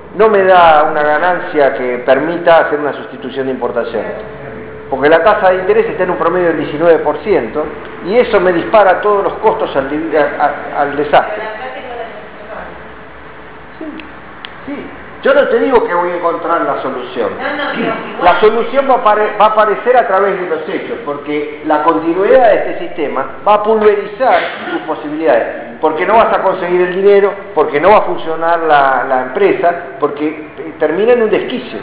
no me da una ganancia que permita hacer una sustitución de importación. Porque la tasa de interés está en un promedio del 19% y eso me dispara todos los costos al desastre. Sí. Yo no te digo que voy a encontrar la solución. La solución va a aparecer a través de los hechos, porque la continuidad de este sistema va a pulverizar tus posibilidades, porque no vas a conseguir el dinero, porque no va a funcionar la empresa, porque termina en un desquicio.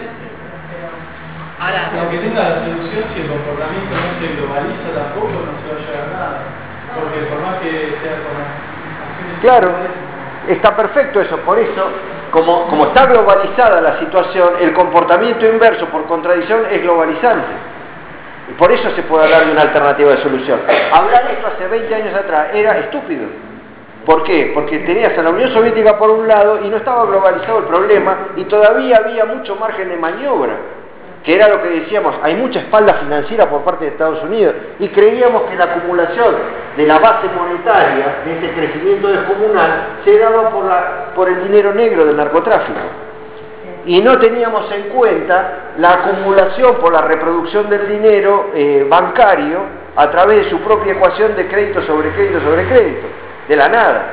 Ahora, aunque tenga la solución, si el comportamiento no se globaliza tampoco, no se va a llegar a nada. Porque por más que sea con acciones... Claro, está perfecto eso, por eso... Como está globalizada la situación, el comportamiento inverso por contradicción es globalizante. Y por eso se puede hablar de una alternativa de solución. Hablar esto hace 20 años atrás era estúpido. ¿Por qué? Porque tenías a la Unión Soviética por un lado y no estaba globalizado el problema y todavía había mucho margen de maniobra, que era lo que decíamos, hay mucha espalda financiera por parte de Estados Unidos y creíamos que la acumulación de la base monetaria, de ese crecimiento descomunal, se daba por el dinero negro del narcotráfico. Y no teníamos en cuenta la acumulación por la reproducción del dinero bancario a través de su propia ecuación de crédito sobre crédito sobre crédito, de la nada,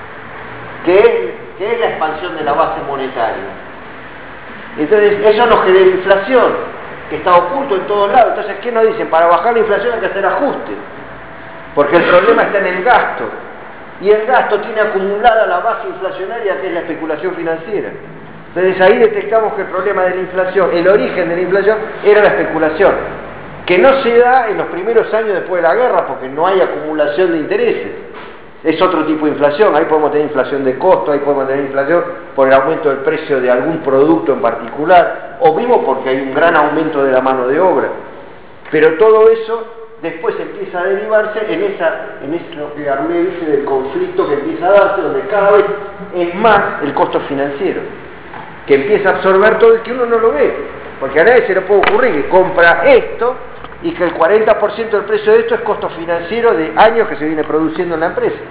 que es la expansión de la base monetaria. Entonces eso nos genera inflación, que está oculto en todos lados. Entonces, ¿qué nos dicen? Para bajar la inflación hay que hacer ajustes, porque el problema está en el gasto, y el gasto tiene acumulada la base inflacionaria que es la especulación financiera. Entonces ahí detectamos que el problema de la inflación, el origen de la inflación, era la especulación, que no se da en los primeros años después de la guerra, porque no hay acumulación de intereses. Es otro tipo de inflación, ahí podemos tener inflación de costo, ahí podemos tener inflación por el aumento del precio de algún producto en particular, o mismo porque hay un gran aumento de la mano de obra. Pero todo eso después empieza a derivarse en eso que Armé dice del conflicto que empieza a darse, donde cada vez es más el costo financiero, que empieza a absorber todo y que uno no lo ve, porque a nadie se le puede ocurrir que compra esto y que el 40% del precio de esto es costo financiero de años que se viene produciendo en la empresa.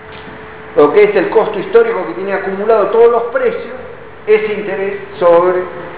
Lo que es el costo histórico que tiene acumulado todos los precios, ese interés sobre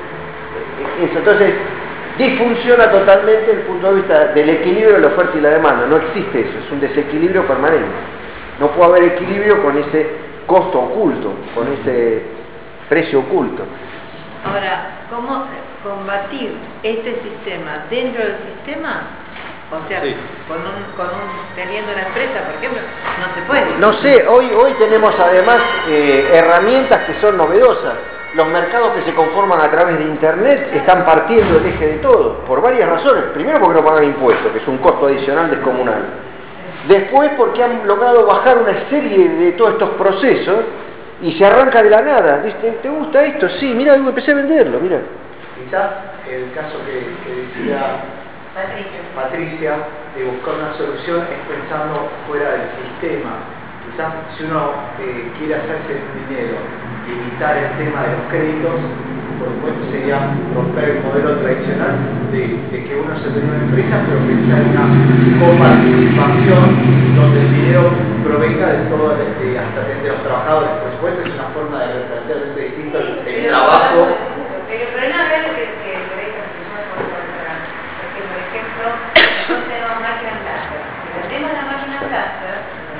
eso. Entonces, disfunciona totalmente desde el punto de vista del equilibrio de la oferta y la demanda. No existe eso, es un desequilibrio permanente. No puede haber equilibrio con ese costo oculto, con ese precio oculto. Ahora, ¿cómo combatir este sistema dentro del sistema? O sea, sí, teniendo una empresa, por ejemplo, no se puede. No sé, hoy tenemos además herramientas que son novedosas. Los mercados que se conforman a través de Internet están partiendo el eje de todo, por varias razones. Primero porque no pagan impuestos, que es un costo adicional descomunal. Después porque han logrado bajar una serie de todos estos procesos y se arranca de la nada. ¿Te gusta esto? Sí, mira, empecé a venderlo, mira. Quizás el caso que decía Patricia, de buscar una solución, es pensando fuera del sistema. Quizás si uno quiere hacerse dinero y evitar el tema de los créditos, por supuesto sería romper el modelo tradicional de que uno se tiene una empresa, pero pensar en una coparticipación donde el dinero provenga de todo, hasta de los trabajadores. Por supuesto es una forma de replantear distinto el trabajo. Pero no hablar que queréis que se llame porque, por ejemplo, nosotros tenemos máquinas láser. Si vendemos las máquinas láser,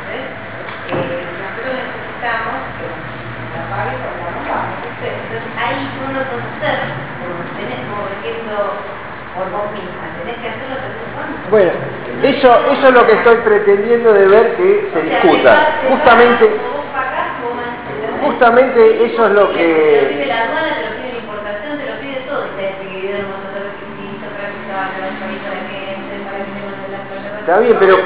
nosotros necesitamos que la paguen por la pagamos ustedes. Entonces ahí uno ser, como por ejemplo, por vos misma, tenés que hacerlo de esa forma. Bueno, eso es lo que estoy pretendiendo de ver que se discuta. Justamente eso es lo que... La aduana te lo pide la importación, te lo pide todo. Y tenés que dividir un montón de requisitos para que se vaya la tarifa de gente, para que tengan la plata. Está bien, pero...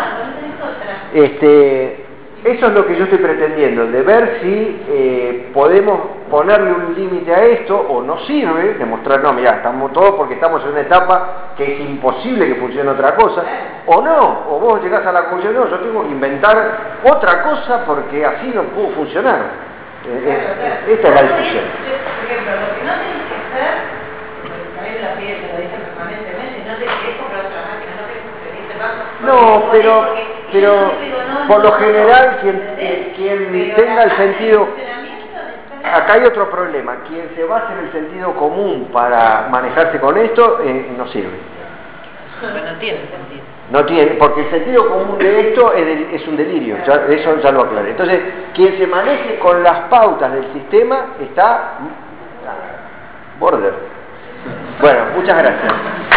eso es lo que yo estoy pretendiendo, de ver si podemos ponerle un límite a esto o no sirve, demostrar, no, mira, estamos todos porque estamos en una etapa que es imposible que funcione otra cosa, o no, o vos llegás a la conclusión, no, yo tengo que inventar otra cosa porque así no pudo funcionar. Esta es la discusión. Por ejemplo, lo que no tenés que hacer, también te lo dicen permanentemente, no te querés comprar otra máquina, no querés conseguirte banco. No, pero por lo general quien tenga el sentido... acá hay otro problema. Quien se basa en el sentido común para manejarse con esto, no sirve. Pero no tiene sentido. No tiene, porque el sentido común de esto es un delirio, eso ya lo aclaré. Entonces, quien se maneje con las pautas del sistema está border. Bueno, muchas gracias.